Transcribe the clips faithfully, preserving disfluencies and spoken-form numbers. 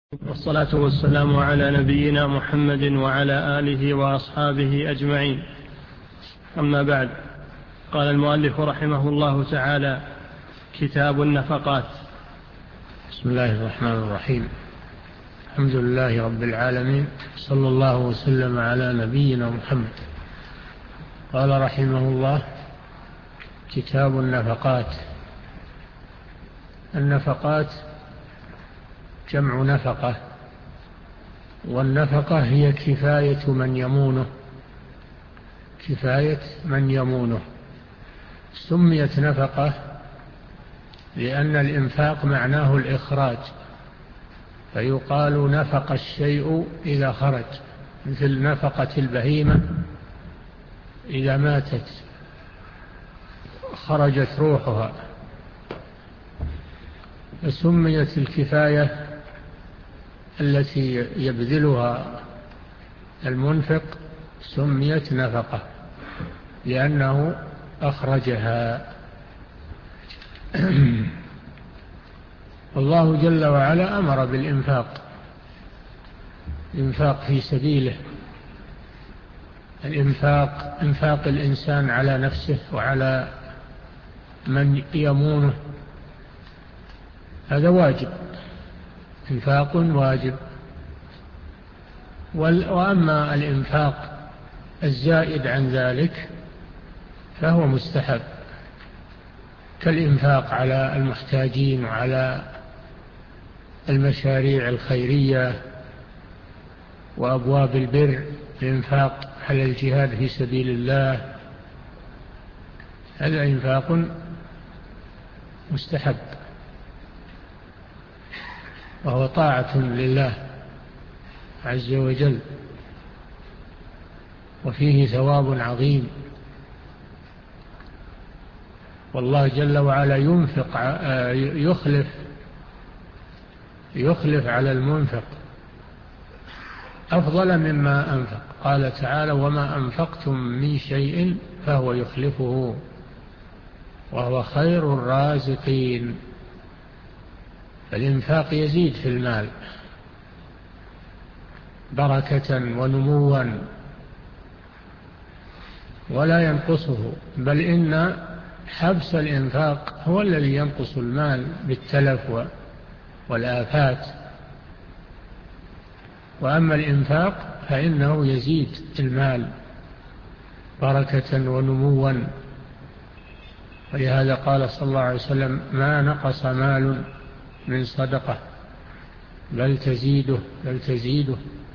والصلاة والسلام على نبينا محمد وعلى آله وأصحابه أجمعين. أما بعد، قال المؤلف رحمه الله تعالى: كتاب النفقات. بسم الله الرحمن الرحيم. الحمد لله رب العالمين، صلى الله وسلم على نبينا محمد. قال رحمه الله: كتاب النفقات. النفقات جمع نفقة، والنفقة هي كفاية من يمونه كفاية من يمونه سميت نفقة لأن الإنفاق معناه الإخراج، فيقال نفق الشيء إذا خرج، مثل نفقة البهيمة إذا ماتت خرجت روحها، فسميت الكفاية التي يبذلها المنفق سميت نفقة لأنه أخرجها. والله جل وعلا أمر بالإنفاق، الإنفاق في سبيله، الإنفاق إنفاق الإنسان على نفسه وعلى من يمونه، هذا واجب، إنفاق واجب. وأما الإنفاق الزائد عن ذلك فهو مستحب، كالإنفاق على المحتاجين وعلى المشاريع الخيرية وأبواب البر، الإنفاق على الجهاد في سبيل الله، هذا إنفاق مستحب وهو طاعة لله عز وجل، وفيه ثواب عظيم. والله جل وعلا ينفق يخلف يخلف على المنفق أفضل مما أنفق. قال تعالى: وما أنفقتم من شيء فهو يخلفه وهو خير الرازقين. فالإنفاق يزيد في المال بركة ونموا ولا ينقصه، بل إن حبس الإنفاق هو الذي ينقص المال بالتلف والآفات. وأما الإنفاق فإنه يزيد المال بركة ونموا. ولهذا قال صلى الله عليه وسلم: ما نقص مال من صدقة بل تزيده بل تزيده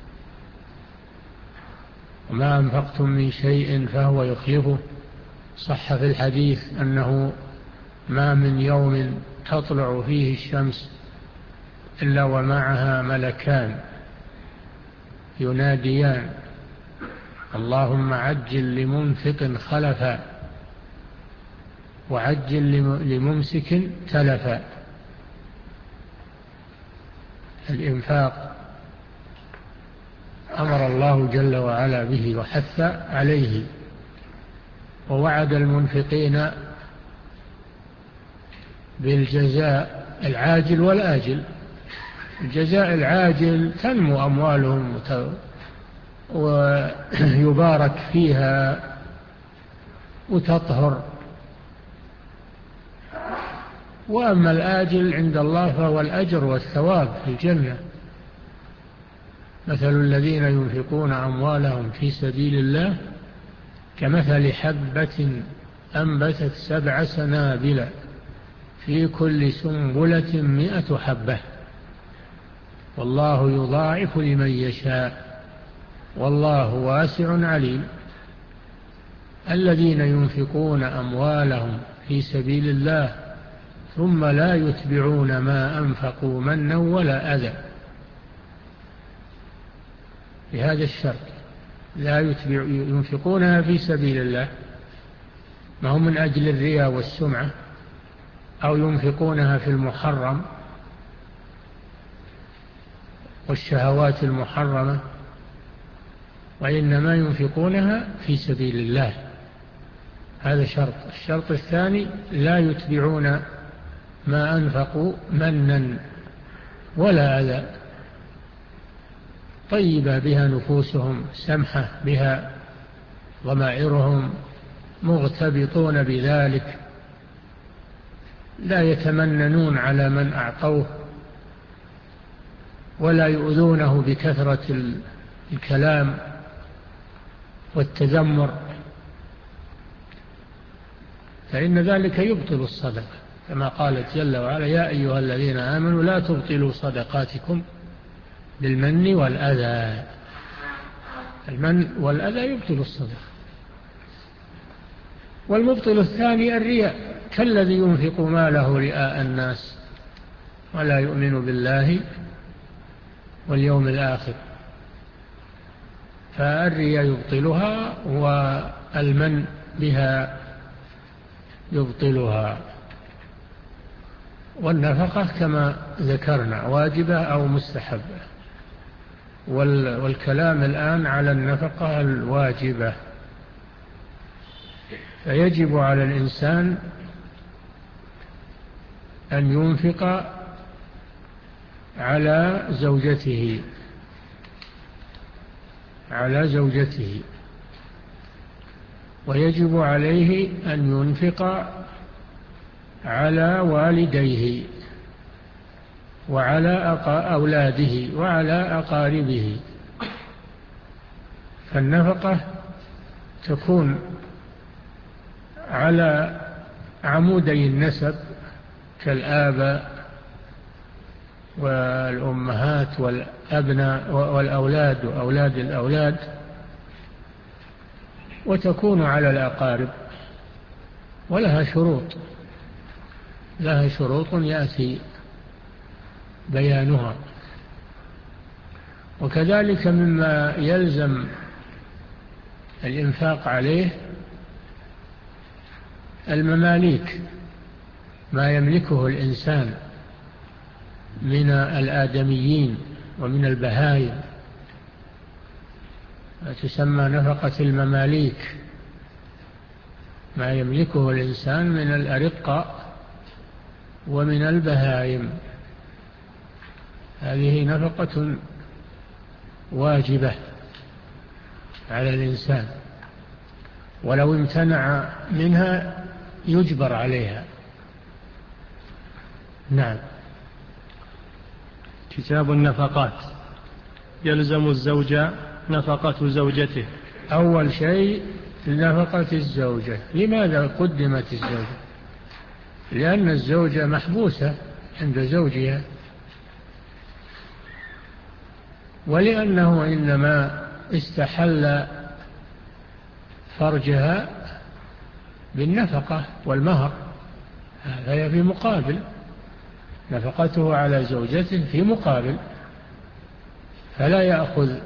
وما أنفقتم من شيء فهو يخلفه. صح في الحديث أنه ما من يوم تطلع فيه الشمس إلا ومعها ملكان يناديان: اللهم عجل لمنفق خلفا وعجل لممسك تلفا. الإنفاق أمر الله جل وعلا به وحث عليه، ووعد المنفقين بالجزاء العاجل والآجل. الجزاء العاجل تنمو أموالهم ويبارك فيها وتطهر، وأما الآجل عند الله فهو الأجر والثواب في الجنة. مثل الذين ينفقون أموالهم في سبيل الله كمثل حبة أنبتت سبع سنابل في كل سنبلة مئة حبة والله يضاعف لمن يشاء والله واسع عليم. الذين ينفقون أموالهم في سبيل الله ثم لا يتبعون ما أنفقوا منا ولا أذى، بهذا الشرط لا يتبع ينفقونها في سبيل الله، ما هم من أجل الرياء والسمعة، أو ينفقونها في المحرم والشهوات المحرمة، وإنما ينفقونها في سبيل الله. هذا شرط. الشرط الثاني: لا يتبعون ما أنفقوا منا ولا أذى، طيبة بها نفوسهم، سمحة بها ضمائرهم، مغتبطون بذلك، لا يتمننون على من أعطوه ولا يؤذونه بكثرة الكلام والتذمر، فإن ذلك يبطل الصدقة، كما قالت جل وعلا: يا أيها الذين آمنوا لا تبطلوا صدقاتكم بالمن والأذى. المن والأذى يبطل الصدقة. والمبطل الثاني الرياء، كالذي ينفق ماله رئاء الناس ولا يؤمن بالله واليوم الآخر، فالرياء يبطلها والمن بها يبطلها. والنفقة كما ذكرنا واجبة أو مستحبة، والكلام الآن على النفقة الواجبة. فيجب على الإنسان أن ينفق على زوجته على زوجته ويجب عليه أن ينفق على والديه وعلى أولاده وعلى أقاربه. فالنفقة تكون على عمودي النسب كالآباء والأمهات والأبناء والأولاد وأولاد الأولاد، وتكون على الأقارب، ولها شروط لها شروط يأتي بيانها. وكذلك مما يلزم الإنفاق عليه المماليك، ما يملكه الإنسان من الآدميين ومن البهائم، تسمى نفقة المماليك، ما يملكه الإنسان من الأرقة ومن البهائم، هذه نفقة واجبة على الإنسان، ولو امتنع منها يجبر عليها. نعم. كتاب النفقات. يلزم الزوج نفقة زوجته. أول شيء نفقة الزوجة. لماذا قدمت الزوجة؟ لأن الزوجة محبوسة عند زوجها، ولأنه إنما استحل فرجها بالنفقة والمهر، هذا في مقابل نفقته على زوجته، في مقابل، فلا يأخذ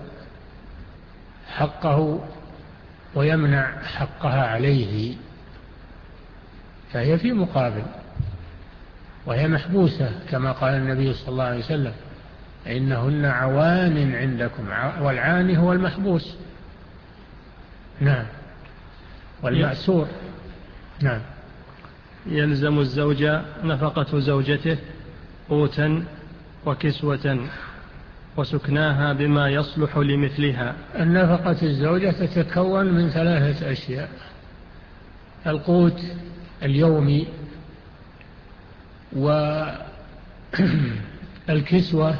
حقه ويمنع حقها عليه، فهي في مقابل، وهي محبوسة كما قال النبي صلى الله عليه وسلم: إنهن عوان عندكم، والعاني هو المحبوس. نعم. والمأسور. نعم. يلزم الزوج نفقة زوجته قوتا وكسوة وسكناها بما يصلح لمثلها. النفقة الزوجة تتكون من ثلاثة أشياء: القوت اليومي، والكسوة،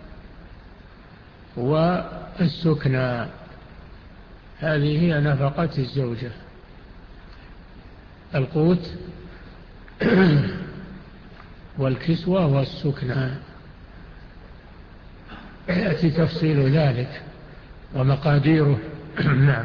والسكنى. هذه هي نفقة الزوجة: القوت والكسوة والسكنى. يأتي تفصيل ذلك ومقاديره. نعم.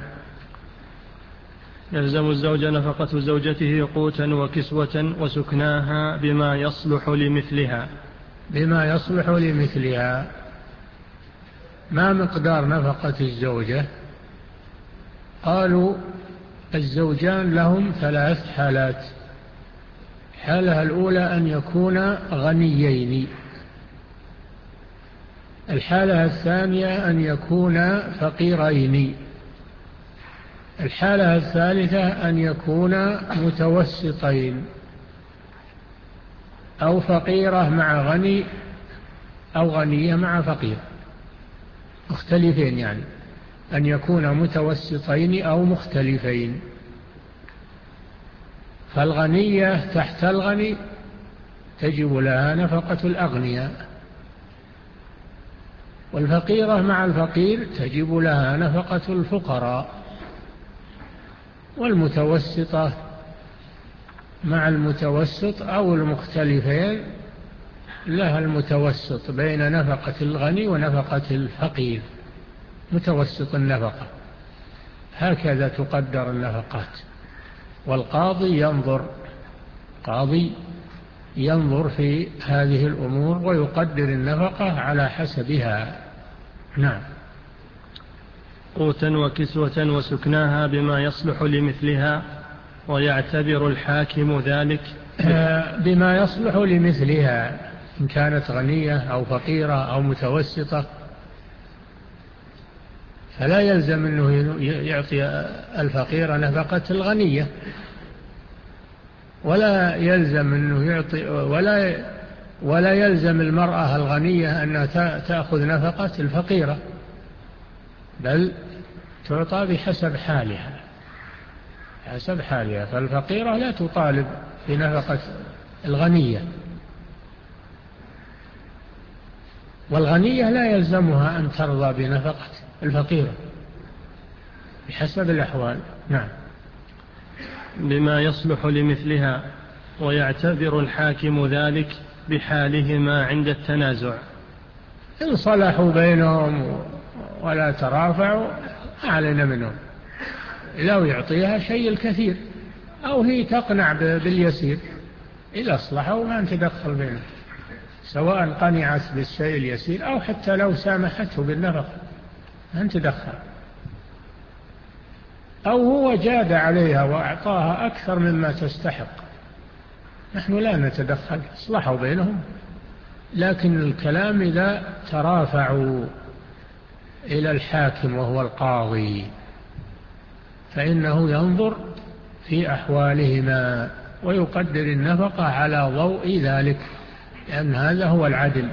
يلزم الزوج نفقة زوجته قوتا وكسوة وسكناها بما يصلح لمثلها. بما يصلح لمثلها. ما مقدار نفقة الزوجة؟ قالوا الزوجان لهم ثلاث حالات: الحالة الأولى أن يكونا غنيين، الحالة الثانية أن يكونا فقيرين، الحالة الثالثة أن يكونا متوسطين، أو فقيرة مع غني، أو غنية مع فقير. مختلفين، يعني أن يكون متوسطين أو مختلفين. فالغنية تحت الغني تجب لها نفقة الأغنياء، والفقيرة مع الفقير تجب لها نفقة الفقراء، والمتوسطة مع المتوسط أو المختلفين لها المتوسط بين نفقة الغني ونفقة الفقير، متوسط النفقة. هكذا تقدر النفقات. والقاضي ينظر قاضي ينظر في هذه الأمور ويقدر النفقة على حسبها. نعم. قوتا وكسوة وسكناها بما يصلح لمثلها، ويعتبر الحاكم ذلك بما يصلح لمثلها، إن كانت غنية أو فقيرة أو متوسطة، فلا يلزم أنه يعطي الفقيرة نفقة الغنية، ولا يلزم أنه يعطي ولا ولا يلزم المرأة الغنية أنها تأخذ نفقة الفقيرة، بل تعطى بحسب حالها حسب حالها. فالفقيرة لا تطالب بنفقة الغنية، والغنية لا يلزمها أن ترضى بنفقة الفقيرة بحسب الأحوال. نعم. بما يصلح لمثلها، ويعتبر الحاكم ذلك بحالهما عند التنازع. إن صلحوا بينهم ولا ترافعوا أعلن منهم، لو يعطيها شيء الكثير أو هي تقنع باليسير، إذا أصلحوا ما أنت تدخل بينهم، سواء قنعت بالشيء اليسير أو حتى لو سامحته بالنفقة ما أنت تدخل، أو هو جاد عليها وأعطاها أكثر مما تستحق، نحن لا نتدخل، أصلحوا بينهم. لكن الكلام إذا ترافعوا إلى الحاكم وهو القاضي فإنه ينظر في أحوالهما ويقدر النفقة على ضوء ذلك، لأن هذا هو العدل،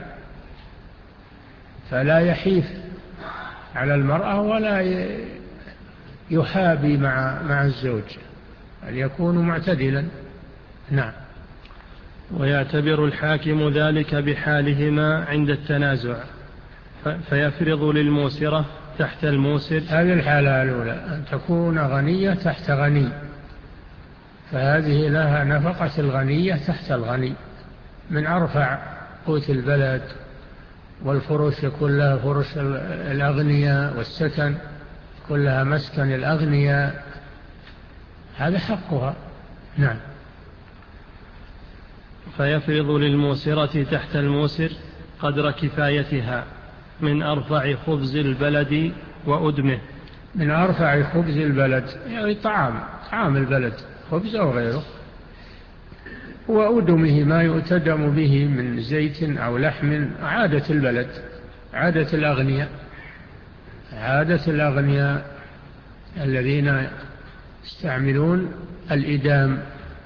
فلا يحيف على المرأة ولا يحابي مع مع الزوج، أن يكون معتدلا. نعم. ويعتبر الحاكم ذلك بحالهما عند التنازع، فيفرض للموسرة تحت الموسر. هذه الحالة الأولى، أن تكون غنية تحت غني، فهذه لها نفقة الغنية تحت الغني، من أرفع قوت البلد، والفرش يكون لها فرش الأغنياء، والسكن كلها مسكن الأغنياء، هذا حقها. نعم. فيفرض للموسرة تحت الموسر قدر كفايتها من أرفع خبز البلد وأدمه. من أرفع خبز البلد يعني طعام طعام البلد، خبز أو غيره، وأدمه ما يؤتدم به من زيت أو لحم، عادة البلد، عادة الأغنياء عادة الأغنياء الذين يستعملون الإدام،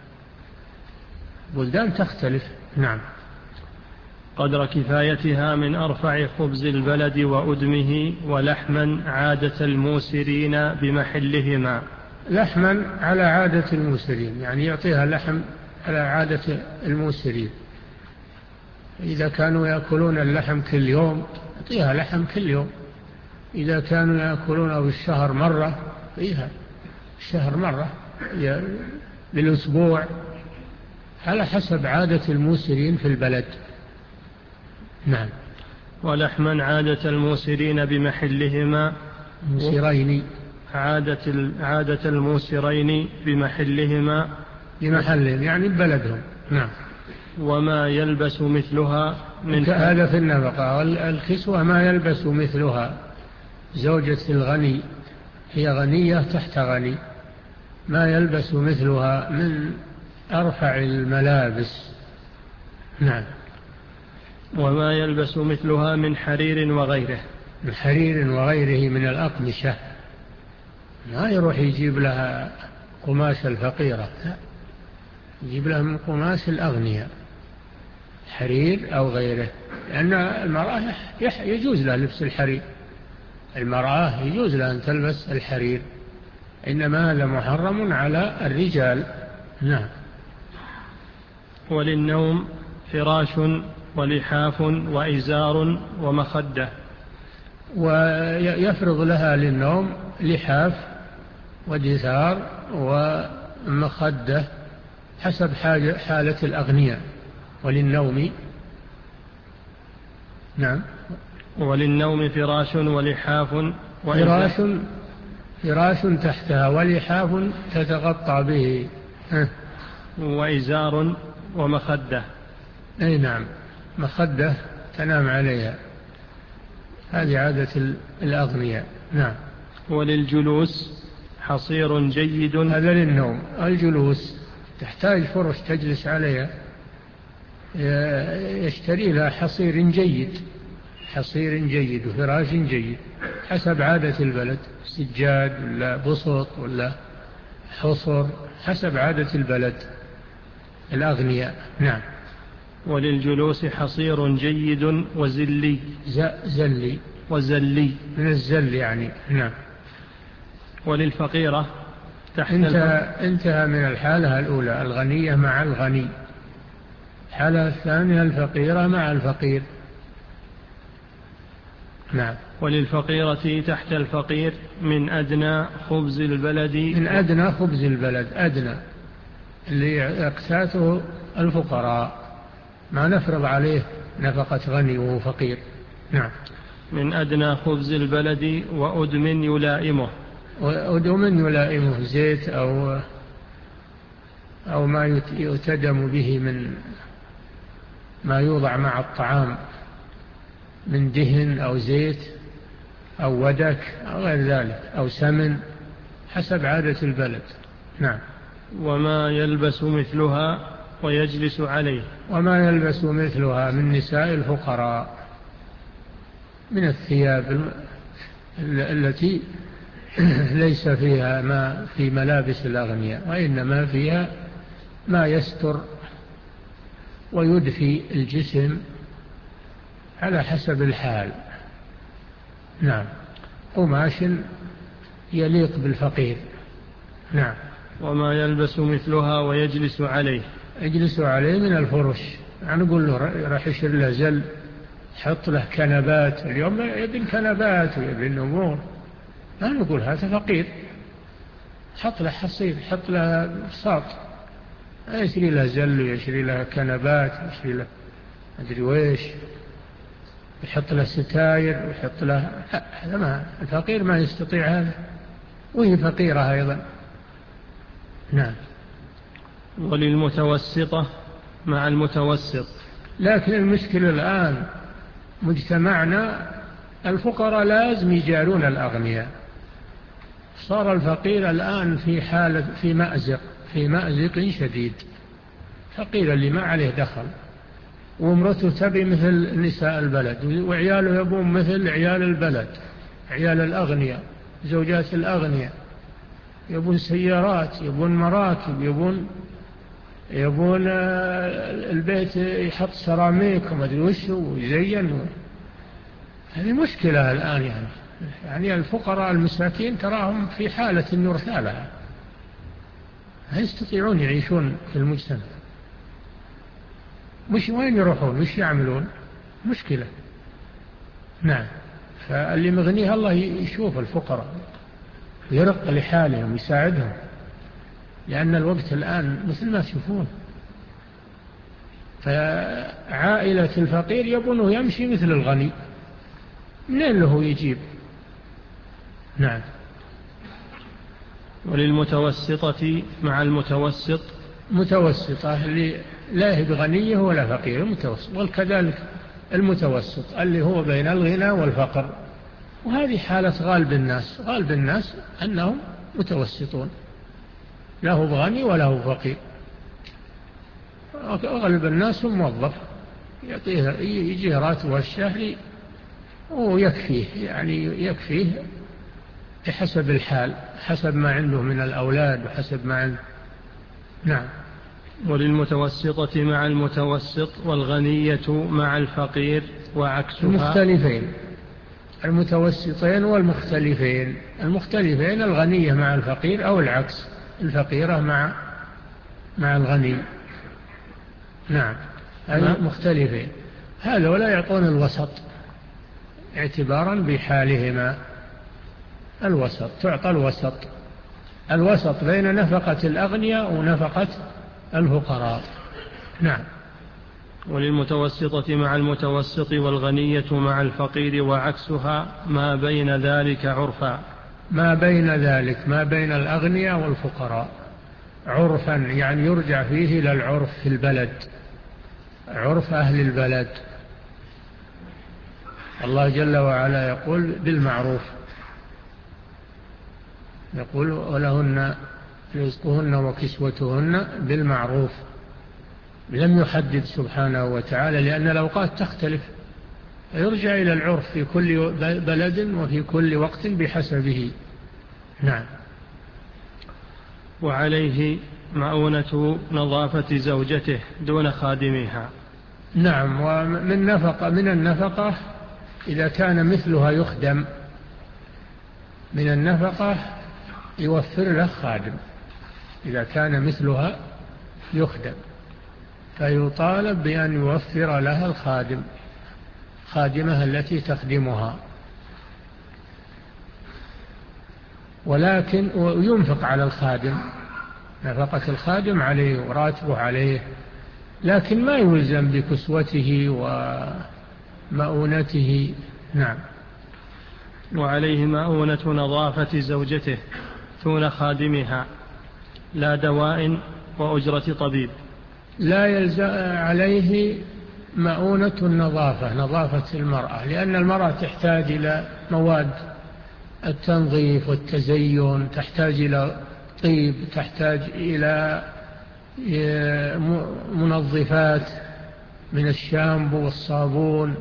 بلدان تختلف. نعم. قدر كفايتها من أرفع خبز البلد وأدمه، ولحما عادة الموسرين بمحلهما. لحما على عادة الموسرين، يعني يعطيها لحم على عادة الموسرين، إذا كانوا يأكلون اللحم كل يوم يعطيها لحم كل يوم، إذا كانوا يأكلونه بالشهر مرة فيها الشهر مرة بالأسبوع، على حسب عادة الموسرين في البلد. نعم. ولحما عادة الموسرين بمحلهما. موسرين عادة عادة الموسرين بمحلهما بمحلهم يعني ببلدهم. نعم. وما يلبس مثلها من هذا في النفقة. والكسوة ما يلبس مثلها، زوجة الغني هي غنية تحت غني، ما يلبس مثلها من أرفع الملابس. نعم. وما يلبس مثلها من حرير وغيره. من حرير وغيره من الأقمشة، ما يروح يجيب لها قماش الفقيرة، لا، يجيب لها من قماش الأغنياء، حرير أو غيره، لأن المرأة يجوز لها لبس الحرير، المرأة يجوز لها أن تلبس الحرير، إنما هذا محرم على الرجال. نعم. وللنوم فراش ولحاف وإزار ومخدة. ويفرض لها للنوم لحاف ودثار ومخدة حسب حالة الأغنياء. وللنوم نعم. وللنوم فراش ولحاف فراش فراش تحتها ولحاف تتغطى به وإزار ومخدة. أي نعم، مخدة تنام عليها، هذه عادة الأغنياء. نعم. وللجلوس حصير جيد. هذا للنوم. الجلوس تحتاج فرش تجلس عليها، يشتري لها حصير جيد، حصير جيد وفراش جيد حسب عادة البلد، سجاد ولا بسط ولا حصر حسب عادة البلد الأغنياء. نعم. وللجلوس حصير جيد وزلي. زلي وزلي من الزل يعني. نعم. وللفقيرة تحت انتهى, انتهى من الحالة الأولى الغنية مع الغني، الحالة الثانية الفقيرة مع الفقير. نعم. وللفقيرة تحت الفقير من أدنى خبز البلد. من أدنى خبز البلد، أدنى اللي يقتاته الفقراء، ما نفرض عليه نفقة غني وهو فقير. نعم. من أدنى خبز البلد وأدم يلائمه. وأدم يلائمه زيت أو أو ما يتدم به من ما يوضع مع الطعام من دهن أو زيت أو ودك أو غير ذلك أو سمن حسب عادة البلد. نعم. وما يلبس مثلها ويجلس عليه. وما يلبس مثلها من نساء الفقراء من الثياب التي ليس فيها ما في ملابس الأغنياء، وإنما فيها ما يستر ويدفي الجسم على حسب الحال. نعم. قماش يليق بالفقير. نعم. وما يلبس مثلها ويجلس عليه. يجلس عليه من الفرش، يعني نقول له راح يشير له زل، حط له كنبات، اليوم يبي الكنبات ويبي النمور، ما نقول هذا فقير، حط له حصير، حط له بساط، يشري له زل ويشري له كنبات ويشري له أدري ويش، يحط له ستاير ويحط له، هذا ما الفقير ما يستطيع هذا، وهي فقيرة أيضا. نعم. وللمتوسطة مع المتوسط. لكن المشكلة الآن مجتمعنا الفقراء لازم يجارون الأغنياء، صار الفقير الآن في حالة في مأزق في مأزق شديد، فقير اللي ما عليه دخل وامرته تبي مثل نساء البلد وعياله يبون مثل عيال البلد، عيال الأغنياء، زوجات الأغنياء يبون سيارات، يبون مراكب، يبون يبون البيت يحط سيراميك وما ادري وش ويزين. هذه مشكلة الآن، يعني يعني الفقراء المساكين تراهم في حالة النرثى لها، لا يستطيعون يعيشون في المجتمع، مش وين يروحون وش يعملون؟ مشكلة. نعم. فاللي مغنيها الله يشوف الفقراء ويرق لحالهم ويساعدهم، لأن الوقت الآن مثل ما تشوفون، فعائلة الفقير يبونه يمشي مثل الغني، منين له يجيب؟ نعم. وللمتوسطة مع المتوسط. متوسطة اللي لا هي بغنية ولا فقير، المتوسط، وكذلك المتوسط اللي هو بين الغنى والفقر، وهذه حالة غالب الناس، غالب الناس أنهم متوسطون، لا هو بغني ولا هو فقير، أغلب الناس موظف يعطيه يجيه راتبه الشهري ويكفيه، يعني يكفيه بحسب الحال، حسب ما عنده من الأولاد وحسب ما عنده. نعم. وللمتوسطة مع المتوسط والغنية مع الفقير وعكسها. مختلفين، المتوسطين والمختلفين. المختلفين الغنية مع الفقير أو العكس، الفقيرة مع مع الغني. نعم، هذه مختلفين. هذا ولا يعطون الوسط اعتبارا بحالهما. الوسط تعطى الوسط الوسط بين نفقة الأغنياء ونفقة الفقراء. نعم. وللمتوسطة مع المتوسط والغنية مع الفقير وعكسها ما بين ذلك عرفا. ما بين ذلك ما بين الأغنياء والفقراء عرفا، يعني يرجع فيه إلى العرف في البلد، عرف أهل البلد. الله جل وعلا يقول بالمعروف، يقول ولهن رزقهن وكسوتهن بالمعروف. لم يحدد سبحانه وتعالى لأن الأوقات تختلف، يرجع إلى العرف في كل بلد وفي كل وقت بحسبه. نعم. وعليه مؤونة نظافة زوجته دون خادمها. نعم. ومن نفقة من النفقة إذا كان مثلها يخدم، من النفقة يوفر له خادم. إذا كان مثلها يخدم فيطالب بأن يوفر لها الخادم، خادمها التي تخدمها. ولكن ينفق على الخادم، نفقة الخادم عليه وراتبه عليه، لكن ما يلزم بكسوته ومؤونته. نعم. وعليه مؤونة نظافة زوجته دون خادمها، لا دواء وأجرة طبيب. لا يلزم عليه مؤونة النظافة، نظافة المرأة، لأن المرأة تحتاج إلى مواد التنظيف والتزين، تحتاج إلى طيب، تحتاج إلى منظفات من الشامبو والصابون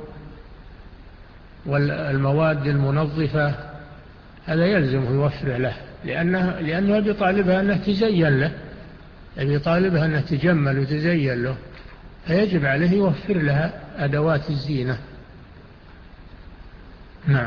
والمواد المنظفة. هذا يلزم يوفر له، لأنه لأنه بطالبها أنه تزين له، بطالبها أنه تجمل وتزين له، فيجب عليه يوفر لها أدوات الزينة. نعم.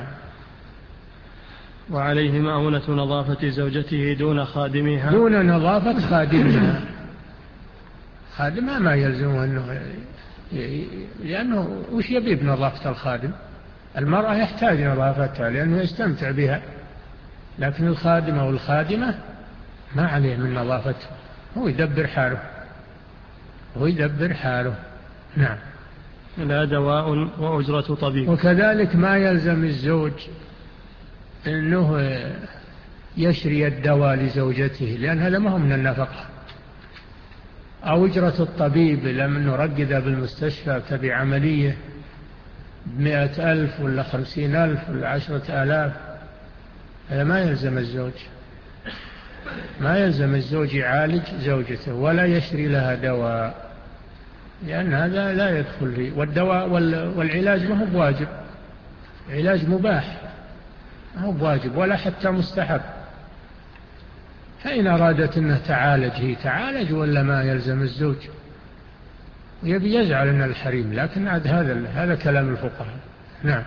وعليه مؤونة نظافة زوجته دون خادمها، دون نظافة خادمها. خادمها ما يلزمه أنه، لأنه وش يبي بنظافة الخادم؟ المرأة يحتاج نظافتها لأنه يستمتع بها، لكن الخادم أو الخادمة ما عليه من نظافتها، هو يدبر حاله، هو يدبر حاله. نعم. لا دواء وأجرة طبيب. وكذلك ما يلزم الزوج أنه يشري الدواء لزوجته، لأن هذا ما هو من النفقة. أو أجرة الطبيب لما نرقد بالمستشفى تبي عملية بمئة ألف ولا خمسين ألف ولا عشرة آلاف، هذا ما يلزم الزوج. ما يلزم الزوج يعالج زوجته ولا يشري لها دواء، لأن هذا لا يدخل فيه. والدواء والعلاج ما هو بواجب، علاج مباح ما هو بواجب ولا حتى مستحب. فإن أرادت أنه تعالج هي تعالج، ولا ما يلزم الزوج ويبي يزعل من الحريم، لكن عاد هذا هذا كلام الفقهاء. نعم.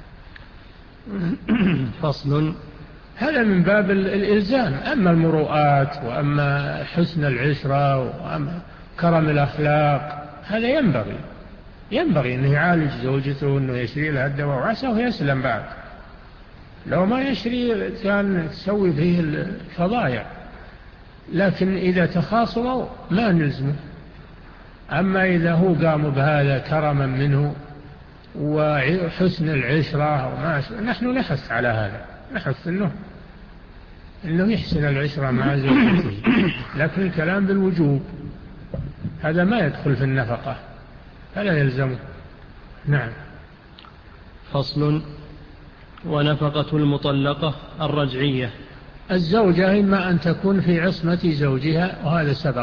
فصل. هذا من باب الإلزام. أما المروءات وأما حسن العشرة وأما كرم الأخلاق هذا ينبغي ينبغي أنه يعالج زوجته، أنه يشري لها الدواء، وعساه يسلم بعد. لو ما يشري كان تسوي فيه الفضايع، لكن إذا تخاصموا ما نلزمه. أما إذا هو قام بهذا كرما منه وحسن العشرة وما نحن نحث على هذا، نحث أنه أنه يحسن العشرة مع زوجته، لكن الكلام بالوجوب هذا ما يدخل في النفقة، فلا يلزمه. نعم. فصل. ونفقة المطلقة الرجعية. الزوجة إما أن تكون في عصمة زوجها وهذا سبق،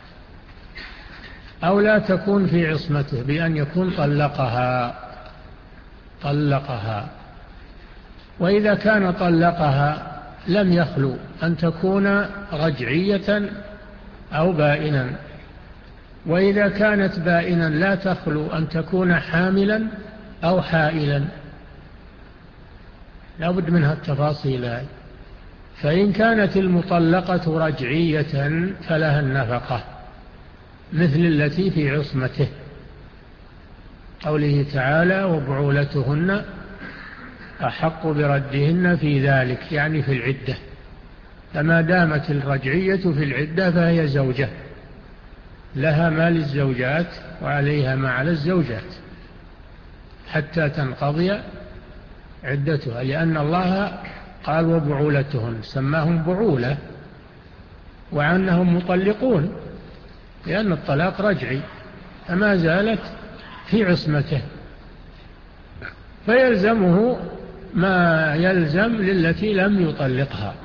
أو لا تكون في عصمته بأن يكون طلقها طلقها وإذا كان طلقها لم يخلو أن تكون رجعية أو بائنا، وإذا كانت بائنا لا تخلو أن تكون حاملا أو حائلا. لا بد منها التفاصيل هذه. فإن كانت المطلقة رجعية فلها النفقة مثل التي في عصمته، قوله تعالى وبعولتهن أحق بردهن في ذلك، يعني في العدة. فما دامت الرجعية في العدة فهي زوجة، لها ما للزوجات وعليها ما على الزوجات حتى تنقضي عدتها، لأن الله قال وبعولتهن، سماهم بعولة وعنهم مطلقون، لأن الطلاق رجعي فما زالت في عصمته، فيلزمه ما يلزم للتي لم يطلقها.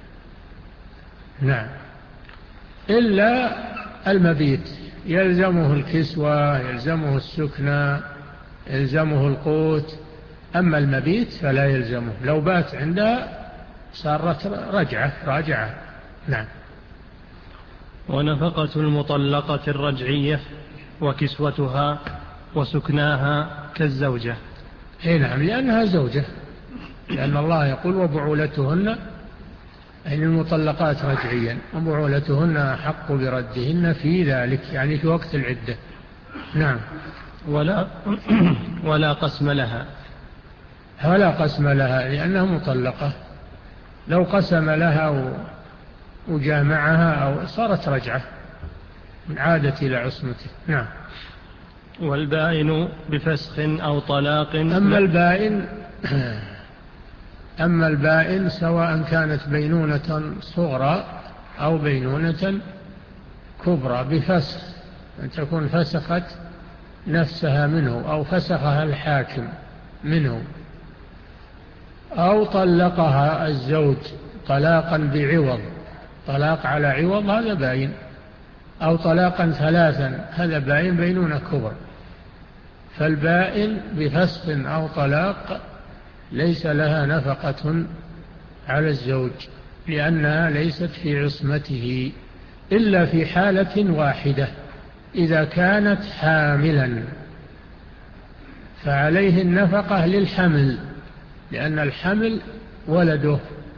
نعم، إلا المبيت يلزمه الكسوة، يلزمه السكنى، يلزمه القوت. أما المبيت فلا يلزمه، لو بات عندها صارت رجعة راجعة. نعم. ونفقة المطلقة الرجعية وكسوتها وسكناها كالزوجة. اي نعم، لأنها زوجة، لأن الله يقول وبعولتهن أي المطلقات رجعيا، وبعولتهن أحق بردهن في ذلك، يعني في وقت العدة. نعم. ولا ولا قسم لها. ولا قسم لها لأنها مطلقة، لو قسم لها وجامعها أو صارت رجعة من عادة إلى عصمته. نعم. والبائن بفسخ أو طلاق. أما البائن أما البائن سواء كانت بينونة صغرى أو بينونة كبرى بفسخ، أن تكون فسخت نفسها منه أو فسخها الحاكم منه، أو طلقها الزوج طلاقا بعوض، طلاق على عوض، هذا باين، أو طلاقا ثلاثا، هذا باين بينونة كبرى. فالبائن بفسخ أو طلاق ليس لها نفقة على الزوج، لأنها ليست في عصمته إلا في حالة واحدة، إذا كانت حاملا فعليه النفقة للحمل، لأن الحمل ولده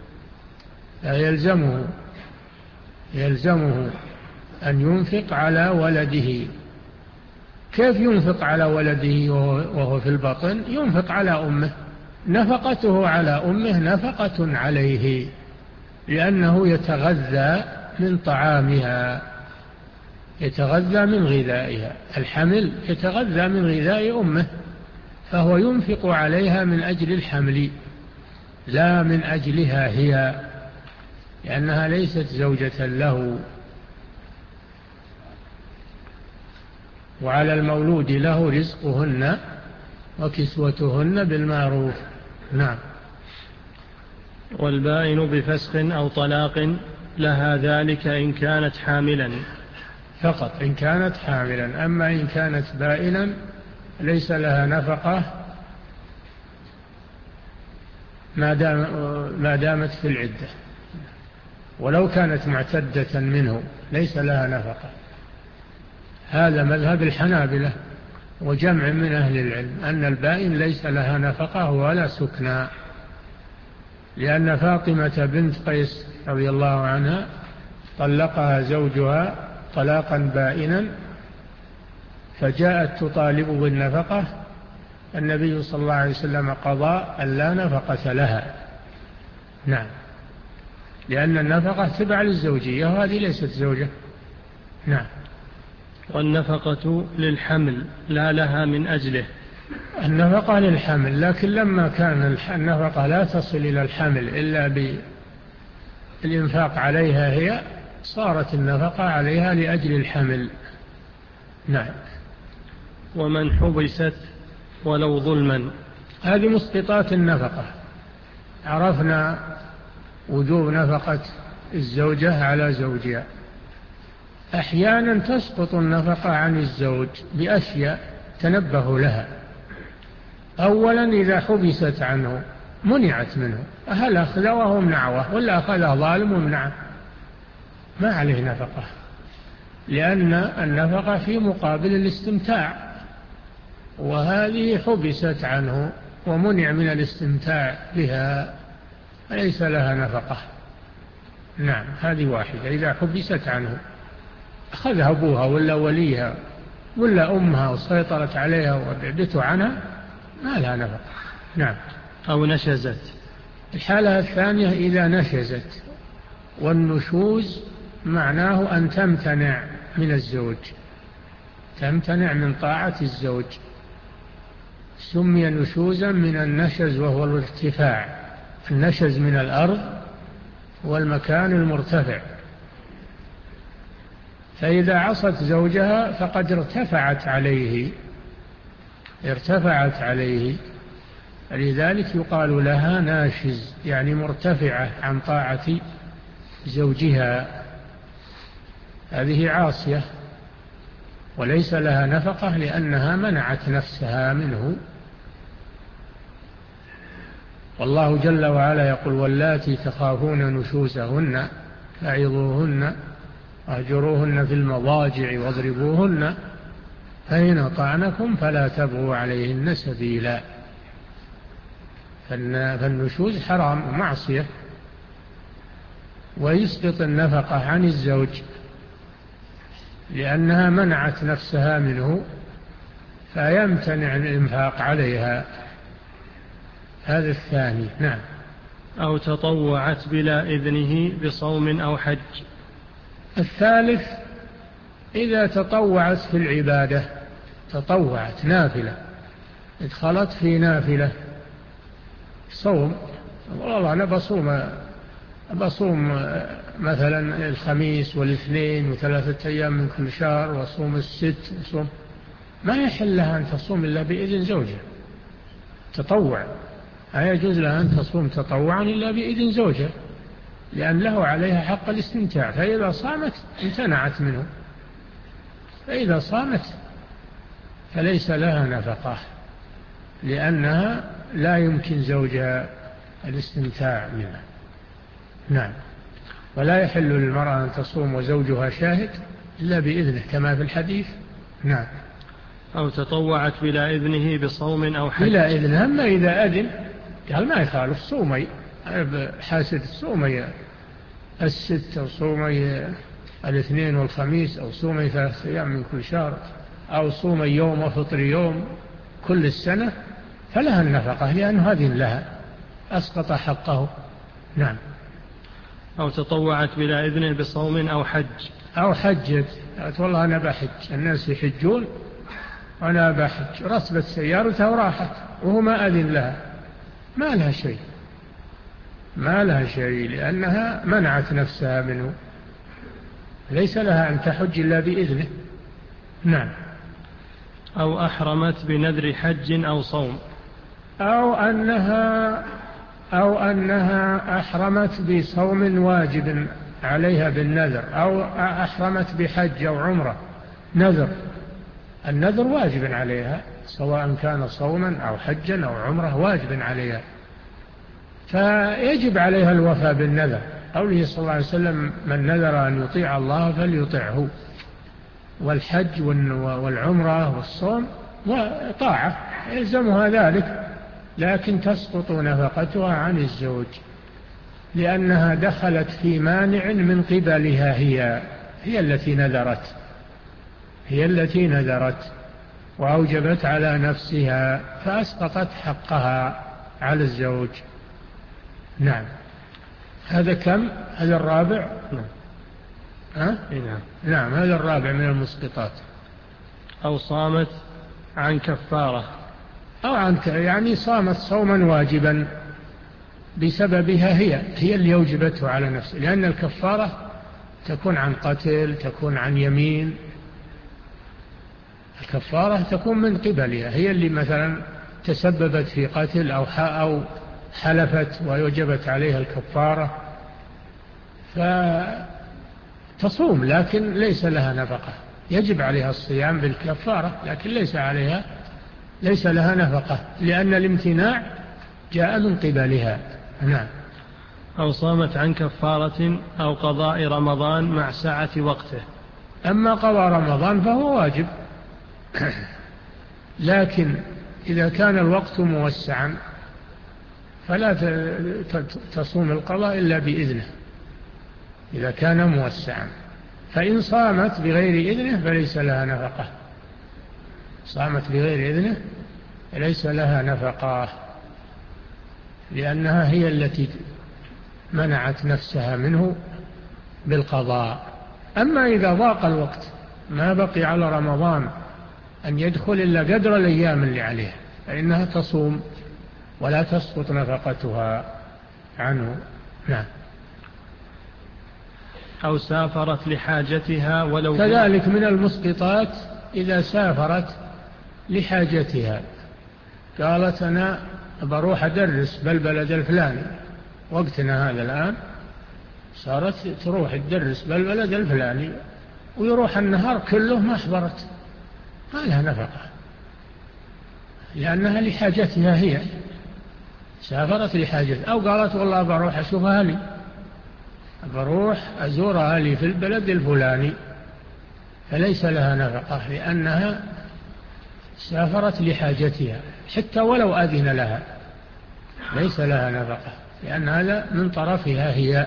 يلزمه يلزمه أن ينفق على ولده. كيف ينفق على ولده وهو في البطن؟ ينفق على أمه، نفقته على أمه نفقة عليه، لأنه يتغذى من طعامها، يتغذى من غذائها، الحمل يتغذى من غذاء أمه، فهو ينفق عليها من أجل الحمل لا من أجلها هي، لأنها ليست زوجة له. وعلى المولود له رزقهن وكسوتهن بالمعروف. نعم. والبائن بفسخ أو طلاق لها ذلك إن كانت حاملا فقط، إن كانت حاملا. أما إن كانت بائنا ليس لها نفقة ما دام ما دامت في العدة، ولو كانت معتدة منه ليس لها نفقة. هذا مذهب الحنابلة وجمع من أهل العلم، أن البائن ليس لها نفقة ولا سكنى، لأن فاطمة بنت قيس رضي الله عنها طلقها زوجها طلاقا بائنا، فجاءت تطالب بالنفقة، النبي صلى الله عليه وسلم قضى أن لا نفقة لها. نعم، لأن النفقة تبع للزوجية وهذه ليست زوجة. نعم. والنفقة للحمل لا لها من أجله. النفقة للحمل، لكن لما كان النفقة لا تصل إلى الحمل إلا بالإنفاق عليها هي، صارت النفقة عليها لأجل الحمل. نعم. ومن حبست ولو ظلما. هذه مسقطات النفقة. عرفنا وجوب نفقة الزوجة على زوجها. أحيانا تسقط النفقة عن الزوج بأشياء تنبه لها. أولا إذا حبست عنه منعت منه، هل أخذ وهو منعوه ولا أخذه ظالم ومنعه، ما عليه نفقة، لأن النفقة في مقابل الاستمتاع، وهذه حبست عنه ومنع من الاستمتاع بها فليس لها نفقة. نعم، هذه واحدة. إذا حبست عنه أخذها أبوها ولا وليها ولا أمها وسيطرت عليها وبعدته عنها ما لها نفقة. نعم. أو نشزت. الحالة الثانية إذا نشزت، والنشوز معناه أن تمتنع من الزوج، تمتنع من طاعة الزوج، سمي نشوزا من النشز وهو الارتفاع، النشز من الأرض والمكان المرتفع. فإذا عصت زوجها فقد ارتفعت عليه، ارتفعت عليه، لذلك يقال لها ناشز، يعني مرتفعة عن طاعة زوجها. هذه عاصية وليس لها نفقة لأنها منعت نفسها منه. والله جل وعلا يقول: واللاتي تخافون نشوزهن فعظوهن واهجروهن في المضاجع واضربوهن فإن أطعنكم فلا تبغوا عليهن سبيلا. فالنشوز حرام ومعصية، ويسقط النفقة عن الزوج لأنها منعت نفسها منه فيمتنع الإنفاق عليها. هذا الثاني. نعم. أو تطوعت بلا إذنه بصوم أو حج. الثالث إذا تطوعت في العبادة، تطوعت نافلة، ادخلت في نافلة صوم، والله أنا بصوم بصوم مثلا الخميس والاثنين وثلاثة أيام من كل شهر وصوم الست وصوم، ما يحل لها أن تصوم إلا بإذن زوجها. تطوع لا يجوز لها أن تصوم تطوعا إلا بإذن زوجها، لأن له عليها حق الاستمتاع، فإذا صامت امتنعت منه، فإذا صامت فليس لها نفقة لأنها لا يمكن زوجها الاستمتاع منها. نعم. ولا يحل للمرأة أن تصوم وزوجها شاهد إلا بإذنه كما في الحديث. نعم. أو تطوعت بلا إذنه بصوم أو حج. بلا إذنه، أما إذا أذن قال ما يخالف صومي حاسد، صومي الست أو صومي الاثنين والخميس أو صومي ثلاثة أيام من كل شهر أو صومي يوم وفطر يوم كل السنة فلها النفقة لأنه هذه لها، أسقط حقه. نعم. أو تطوعت بلا إذنه بصوم أو حج. أو حجت، قالت والله أنا بحج، الناس يحجون وأنا بحج، رتبت سيارتها وراحت وهو ما أذن لها، ما لها شيء، ما لها شيء لأنها منعت نفسها منه، ليس لها أن تحج إلا بإذنه. نعم. أو أحرمت بنذر حج أو صوم. أو أنها أو أنها أحرمت بصوم واجب عليها بالنذر، أو أحرمت بحج أو عمرة نذر، النذر واجب عليها سواء كان صوما أو حجا أو عمرة، واجب عليها، فيجب عليها الوفاء بالنذر. قوله صلى الله عليه وسلم: من نذر أن يطيع الله فليطعه. والحج والعمرة والصوم وطاعة يلزمها ذلك، لكن تسقط نفقتها عن الزوج لأنها دخلت في مانع من قبلها، هي هي التي نذرت، هي التي نذرت وأوجبت على نفسها فأسقطت حقها على الزوج. نعم. هذا كم؟ هذا الرابع. نعم. ها؟ نعم. نعم، هذا الرابع من المسقطات. أو صامت عن كفارة. أو عن يعني صامت صوما واجبا بسببها، هي هي اللي أوجبته على نفسها، لأن الكفارة تكون عن قتل، تكون عن يمين، الكفارة تكون من قبلها، هي اللي مثلا تسببت في قتل أو أو حلفت ويوجبت عليها الكفارة، فتصوم لكن ليس لها نفقة، يجب عليها الصيام بالكفارة لكن ليس عليها ليس لها نفقة لأن الامتناع جاء من قبلها. نعم. أو صامت عن كفارة أو قضاء رمضان مع سعة وقته. أما قضاء رمضان فهو واجب، لكن إذا كان الوقت موسعا فلا تصوم القضاء إلا بإذنه إذا كان موسعا، فإن صامت بغير إذنه فليس لها نفقة، صامت بغير إذنه ليس لها نفقة، لأنها هي التي منعت نفسها منه بالقضاء. أما إذا ضاق الوقت ما بقي على رمضان أن يدخل إلا قدر الأيام اللي عليها فإنها تصوم ولا تسقط نفقتها عنه. نعم. أو سافرت لحاجتها ولو كذلك من المسقطات إذا سافرت لحاجتها، قالت أنا بروح أدرس بالبلد الفلاني، وقتنا هذا الآن صارت تروح تدرس بالبلد الفلاني ويروح النهار كله ما حضرت، ما لها نفقة لأنها لحاجتها، هي سافرت لحاجتها. أو قالت والله بروح أشوف أهلي، بروح أزور أهلي في البلد الفلاني، فليس لها نفقة لأنها سافرت لحاجتها حتى ولو أذن لها ليس لها نفقة، لأن هذا من طرفها، هي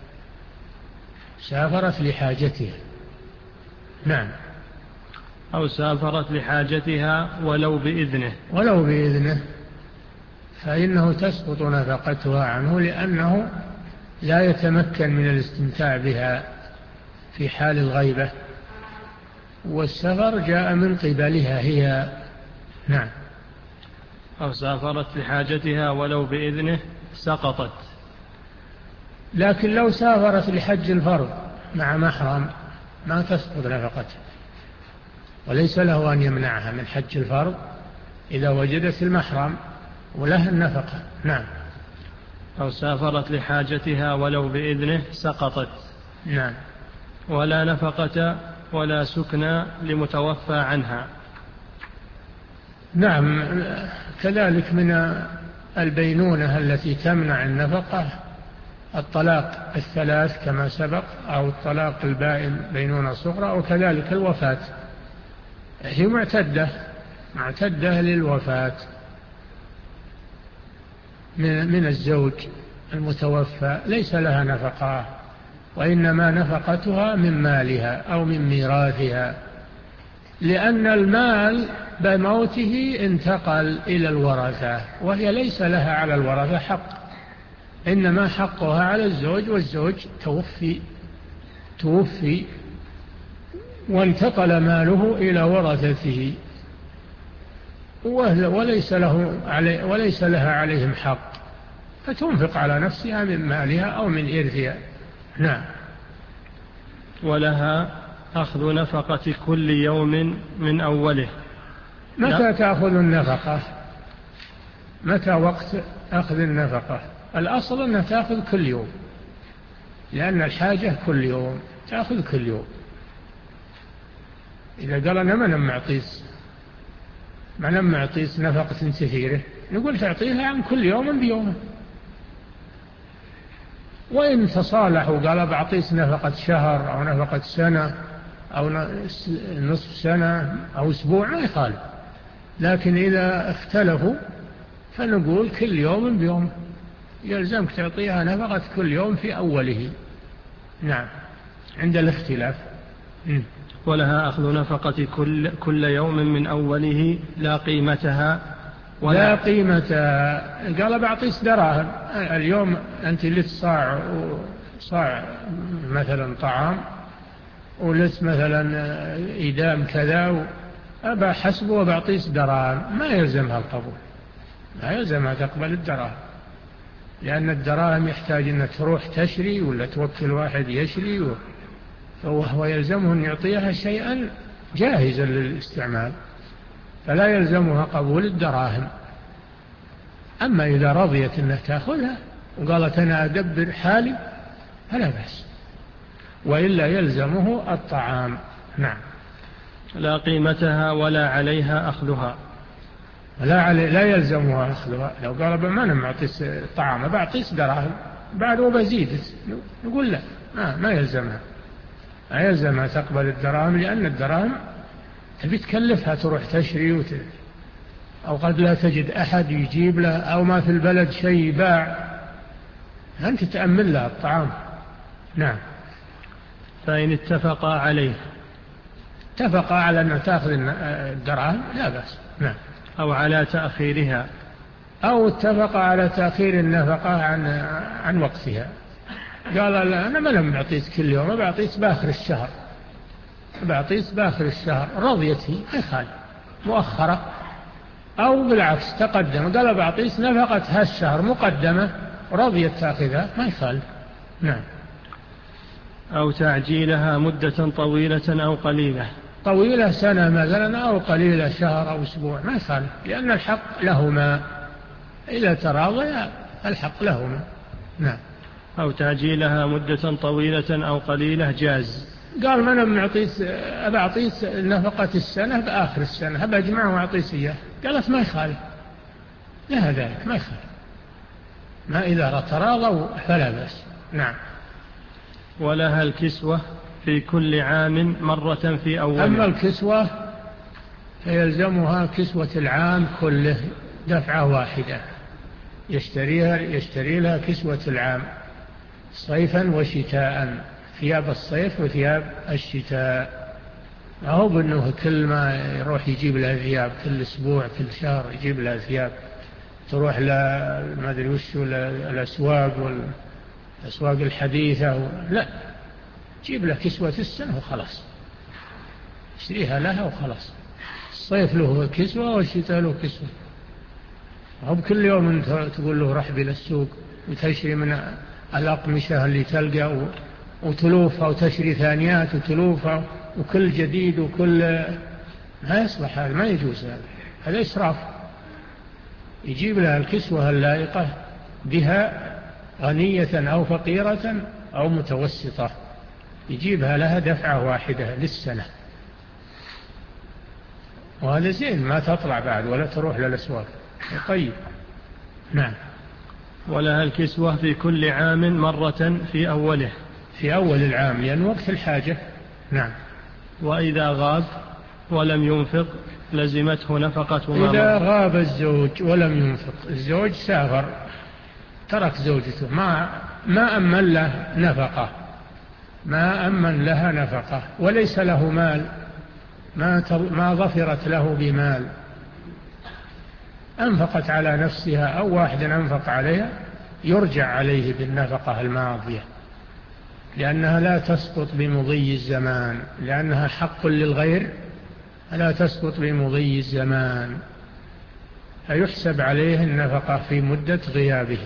سافرت لحاجتها. نعم. أو سافرت لحاجتها ولو بإذنه ولو بإذنه فإنه تسقط نفقتها عنه، لأنه لا يتمكن من الاستمتاع بها في حال الغيبة، والسفر جاء من قبلها هي. نعم. أو سافرت لحاجتها ولو بإذنه سقطت. لكن لو سافرت لحج الفرض مع محرم ما تسقط نفقته، وليس له أن يمنعها من حج الفرض إذا وجدت المحرم ولها النفقة. نعم. أو سافرت لحاجتها ولو بإذنه سقطت. نعم. ولا نفقة ولا سكنى لمتوفى عنها. نعم. كذلك من البينونة التي تمنع النفقة الطلاق الثلاث كما سبق، أو الطلاق البائن بينونة صغرى، وكذلك الوفاة، هي معتدة معتدة للوفاة من الزوج المتوفى، ليس لها نفقة، وإنما نفقتها من مالها أو من ميراثها، لأن المال بموته انتقل إلى الورثة، وهي ليس لها على الورثة حق، إنما حقها على الزوج، والزوج توفي توفي وانتقل ماله إلى ورثته، وليس له علي وليس لها عليهم حق، فتنفق على نفسها من مالها أو من إرثها. نعم. ولها أخذ نفقة كل يوم من أوله. متى تأخذ النفقة؟ متى وقت أخذ النفقة؟ الأصل أنها تأخذ كل يوم، لأن الحاجة كل يوم، تأخذ كل يوم. إذا قال أنا ما نم معطيس ما نم معطيس نفقة كثيرة، نقول تعطيها عن كل يوم بيومه. وإن تصالحوا قال بعطيس نفقة شهر أو نفقة سنة أو نصف سنة أو أسبوع ما يخالف، لكن إذا اختلفوا فنقول كل يوم بيوم، يلزمك تعطيها نفقة كل يوم في أوله. نعم. عند الاختلاف. م. ولها أخذ نفقة كل, كل يوم من أوله لا قيمتها ولا لا قيمتها. قال بعطيس دراهم، اليوم أنت لت صاع صاع مثلا طعام، ولت مثلا إدام كذا، أبا حسبه وبعطيس دراهم، ما يلزمها القبول، ما يلزمها تقبل الدراهم، لأن الدراهم يحتاج أن تروح تشري ولا توكل واحد يشري، فهو يلزمه أن يعطيها شيئا جاهزا للاستعمال، فلا يلزمها قبول الدراهم. أما إذا رضيت أنها تأخذها وقالت أنا أدبر حالي فلا بأس، وإلا يلزمه الطعام. نعم. لا قيمتها ولا عليها أخذها. لا, علي لا يلزمها أخذها. لو قال ما أنا معطيس طعام بعطيس دراهم بعد وبزيد، نقول لا، ما, ما يلزمها ما يلزمها تقبل الدراهم، لأن الدراهم تبي تكلفها تروح تشري وت... أو قد لا تجد أحد يجيب له، أو ما في البلد شيء يباع، أنت تأمن لها الطعام. نعم. فإن اتفقا عليه اتفقا على أن تأخذ الدراهم لا بأس. نعم. أو على تأخيرها، أو اتفقا على تأخير النفقة عن عن وقتها، قال لا أنا ما لم بعطيت كل يوم، بعطيت بآخر الشهر، بعطيت بآخر الشهر، رضيتي ما يخالف مؤخرة. أو بالعكس تقدم قال بعطيت نفقة هالشهر مقدمة، رضيت تأخذها ما يخالف. نعم. أو تعجيلها مدة طويلة أو قليلة، طويلة سنة مثلا أو قليلة شهر أو أسبوع ما يخالف، لأن الحق لهما، إذا تراضيا الحق لهما. نعم. أو تعجيلها مدة طويلة أو قليلة جاز. قال ما أنا معطيت أبعطيت نفقة السنة بآخر السنة، هبا أجمعه وأعطيت إياه، قالت ما يخالف، لها ذلك ما يخالف، ما إذا تراضوا فلا بأس. نعم. ولها الكسوة في كل عام مرة في أوله. أما الكسوة فيلزمها كسوة العام كله دفعة واحدة، يشتريها يشتري لها كسوة العام صيفا وشتاء، ثياب الصيف وثياب الشتاء. ما هو بأنه كل ما يروح يجيب لها ثياب، كل أسبوع كل شهر يجيب لها ثياب، تروح ما أدري وش الأسواق والأسواق الحديثة، لا، جيب له كسوة السنة وخلاص، اشتريها لها وخلاص. الصيف له كسوة والشتاء له كسوة، هو بكل يوم تقول له رح إلى السوق وتشري من الأقمشة اللي تلقى وتلوفها، وتشري ثانيات وتلوفها، وكل جديد وكل، ما يصلح هذا، ما يجوز هذا، هذا إسراف. يجيب لها الكسوة اللائقة بها، غنية أو فقيرة أو متوسطة، يجيبها لها دفعة واحدة للسنة، وهذا زين، ما تطلع بعد ولا تروح للأسواق. طيب. نعم. ولها الكسوة في كل عام مرة في أوله، في أول العام لأن وقت الحاجة. نعم. وإذا غاب ولم ينفق لزمته نفقة ما إذا غاب الزوج ولم ينفق، الزوج سافر ترك زوجته، ما ما أمن له نفقة، ما أمن لها نفقة، وليس له مال، ما ما ظفرت له بمال، أنفقت على نفسها أو واحد أنفق عليها، يرجع عليه بالنفقة الماضية، لأنها لا تسقط بمضي الزمان، لأنها حق للغير لا تسقط بمضي الزمان، فيحسب عليه النفقة في مدة غيابه.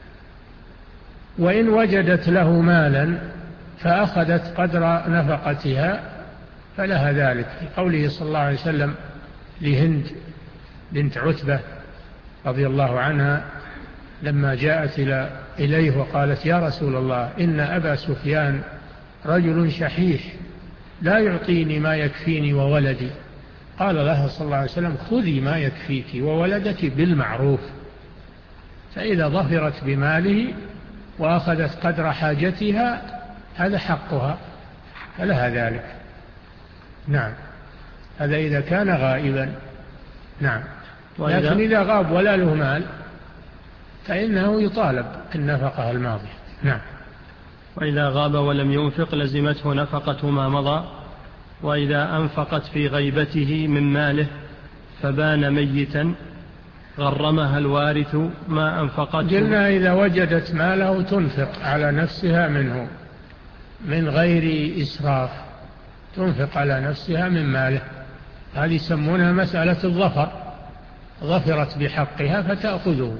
وإن وجدت له مالا فأخذت قدر نفقتها فلها ذلك، في قوله صلى الله عليه وسلم لهند بنت عتبة رضي الله عنها لما جاءت إلى إليه وقالت يا رسول الله إن أبا سفيان رجل شحيح لا يعطيني ما يكفيني وولدي، قال لها صلى الله عليه وسلم خذي ما يكفيك وولدك بالمعروف، فإذا ظفرت بماله وأخذت قدر حاجتها هذا حقها فلها ذلك. نعم. هذا إذا كان غائبا. نعم. لكن إذا غاب ولا له مال فإنه يطالب النفقة الماضية. نعم. وإذا غاب ولم ينفق لزمته نفقة ما مضى، وإذا أنفقت في غيبته من ماله فبان ميتا غرمها الوارث ما أنفقته. قلنا إذا وجدت ماله تنفق على نفسها منه من غير إسراف، تنفق على نفسها من ماله، هذه يسمونها مسألة الظفر، ظفرت بحقها فتأخذه.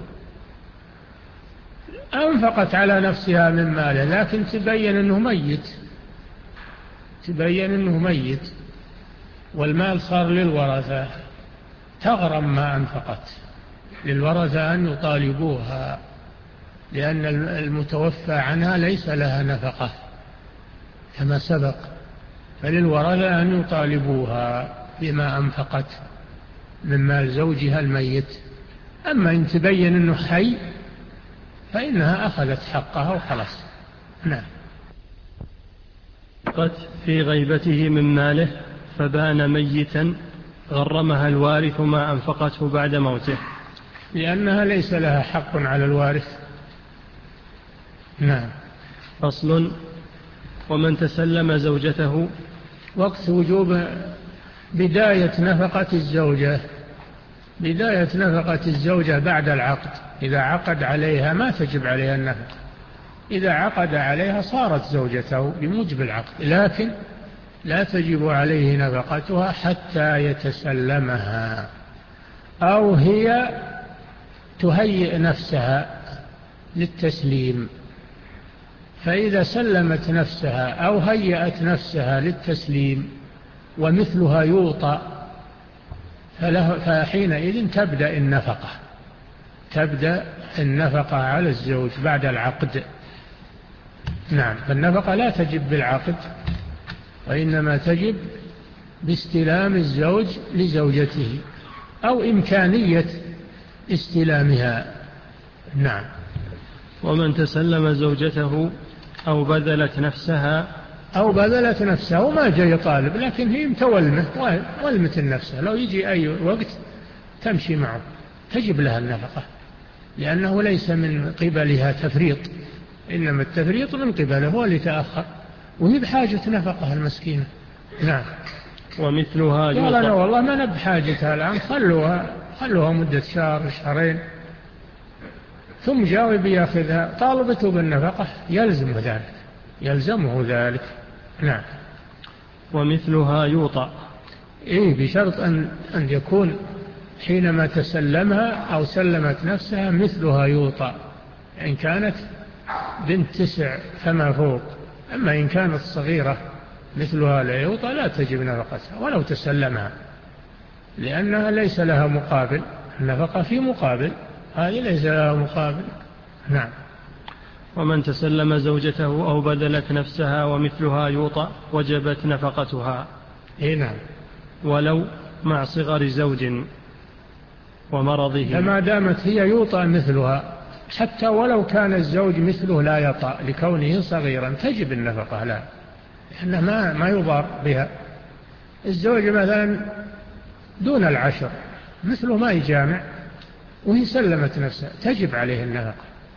أنفقت على نفسها من ماله لكن تبين أنه ميت، تبين أنه ميت والمال صار للورثة، تغرم ما أنفقت، للورثة أن يطالبوها، لأن المتوفى عنها ليس لها نفقة كما سبق، فللورثة أن يطالبوها بما أنفقت من مال زوجها الميت. أما إن تبين أنه حي فإنها أخذت حقها وخلاص. نعم. قد في غيبته من ماله فبان ميتا غرمها الوارث ما أنفقته بعد موته؟ لأنها ليس لها حق على الوارث. نعم. فصل. ومن تسلم زوجته. وقت وجوب بداية نفقة الزوجة بداية نفقة الزوجة بعد العقد. إذا عقد عليها ما تجب عليها النفقة، إذا عقد عليها صارت زوجته بموجب العقد، لكن لا تجب عليه نفقتها حتى يتسلمها، أو هي تهيئ نفسها للتسليم. فإذا سلمت نفسها أو هيأت نفسها للتسليم ومثلها يوطى فحينئذ تبدأ النفقة تبدأ النفقة على الزوج بعد العقد. نعم. فالنفقة لا تجب بالعقد، وإنما تجب باستلام الزوج لزوجته أو إمكانية استلامها. نعم. ومن تسلم زوجته أو بذلت نفسها أو بذلت نفسها وما جاي طالب، لكن هي متولمة ولمت النفس، لو يجي أي وقت تمشي معه تجب لها النفقة، لأنه ليس من قبلها تفريط، إنما التفريط من قبله هو اللي تأخر، وهي بحاجة نفقة المسكينة. نعم. ومثلها قال أنا والله ما نب حاجتها الآن، خلوها خلوها مدة شهر شهرين، ثم جاء بياخذها طالبته بالنفقة يلزم ذلك يلزمه ذلك. نعم. ومثلها يوطأ. إيه، بشرط أن أن يكون حينما تسلمها أو سلمت نفسها مثلها يوطأ، إن كانت بنت تسع فما فوق. أما إن كانت صغيرة مثلها لا يوطأ لا تجب نفقتها ولو تسلمها، لأنها ليس لها مقابل، النفقة في مقابل، هذه ليس لها مقابل. نعم. ومن تسلم زوجته أو بذلت نفسها ومثلها يوطأ وجبت نفقتها. إيه نعم. ولو مع صغر زوج ومرضه. فما دامت هي يوطأ مثلها، حتى ولو كان الزوج مثله لا يطأ لكونه صغيرا تجب النفقة، لا، لأنه ما, ما يضار بها. الزوج مثلا دون العشر مثله ما يجامع وهي سلمت نفسها تجب عليه النفقة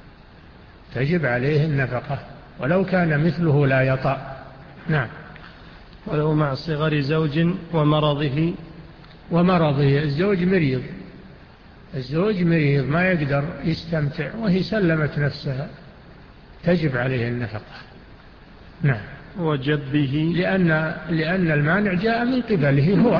تجب عليه النفقة ولو كان مثله لا يطأ. نعم. ولو مع صغر زوج ومرضه. ومرضه، الزوج مريض الزوج مريض ما يقدر يستمتع وهي سلمت نفسها تجب عليه النفقة. نعم. وجبه، لأن, لأن المانع جاء من قبله هو،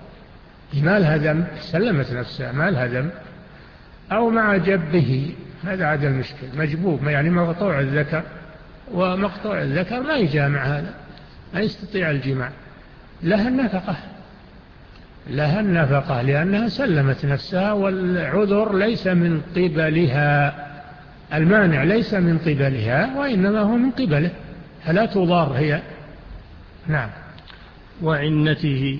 ما لها ذنب، سلمت نفسها ما لها ذنب. أو مع جبه، هذا عاد المشكل، مجبوب يعني مقطوع الذكر، ومقطوع الذكر ما يجامع، هذا ما يستطيع الجماع، لها النفقة لها النفقة لأنها سلمت نفسها، والعذر ليس من قبلها، المانع ليس من قبلها وإنما هو من قبله، فلا تضار هي. نعم. وعنته.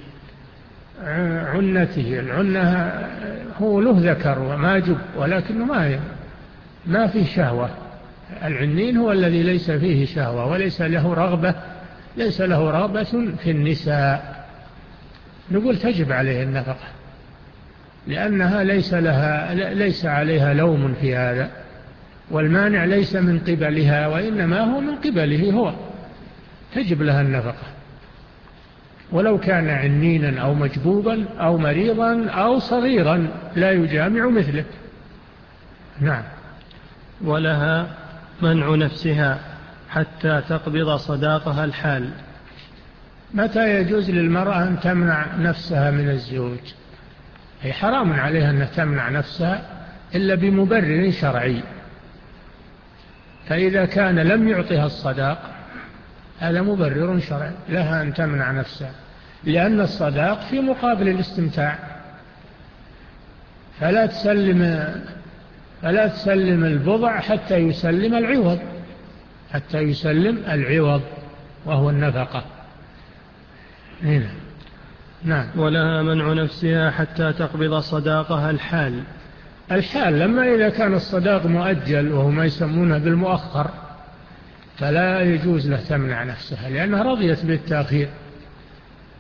عنته، العنة هو له ذكر وما جب، ولكنه ما ما فيه شهوة. العنين هو الذي ليس فيه شهوة وليس له رغبة ليس له رغبة في النساء، نقول تجب عليه النفقة، لأنها ليس لها ليس عليها لوم في هذا، والمانع ليس من قبلها وإنما هو من قبله هو، تجب لها النفقة ولو كان عنينا أو مجبوبا أو مريضا أو صغيرا لا يجامع مثله. نعم. ولها منع نفسها حتى تقبض صداقها الحال. متى يجوز للمرأة أن تمنع نفسها من الزوج؟ هي حرام عليها أن تمنع نفسها إلا بمبرر شرعي، فإذا كان لم يعطيها الصداق هذا مبرر شرعي لها أن تمنع نفسها، لأن الصداق في مقابل الاستمتاع، فلا تسلم فلا تسلم البضع حتى يسلم العوض حتى يسلم العوض وهو النفقة. هنا. نعم. ولها منع نفسها حتى تقبض صداقها الحال. الحال لما إذا كان الصداق مؤجل وهو ما يسمونه بالمؤخر فلا يجوز له تمنع نفسها، لأنها رضيت بالتأخير،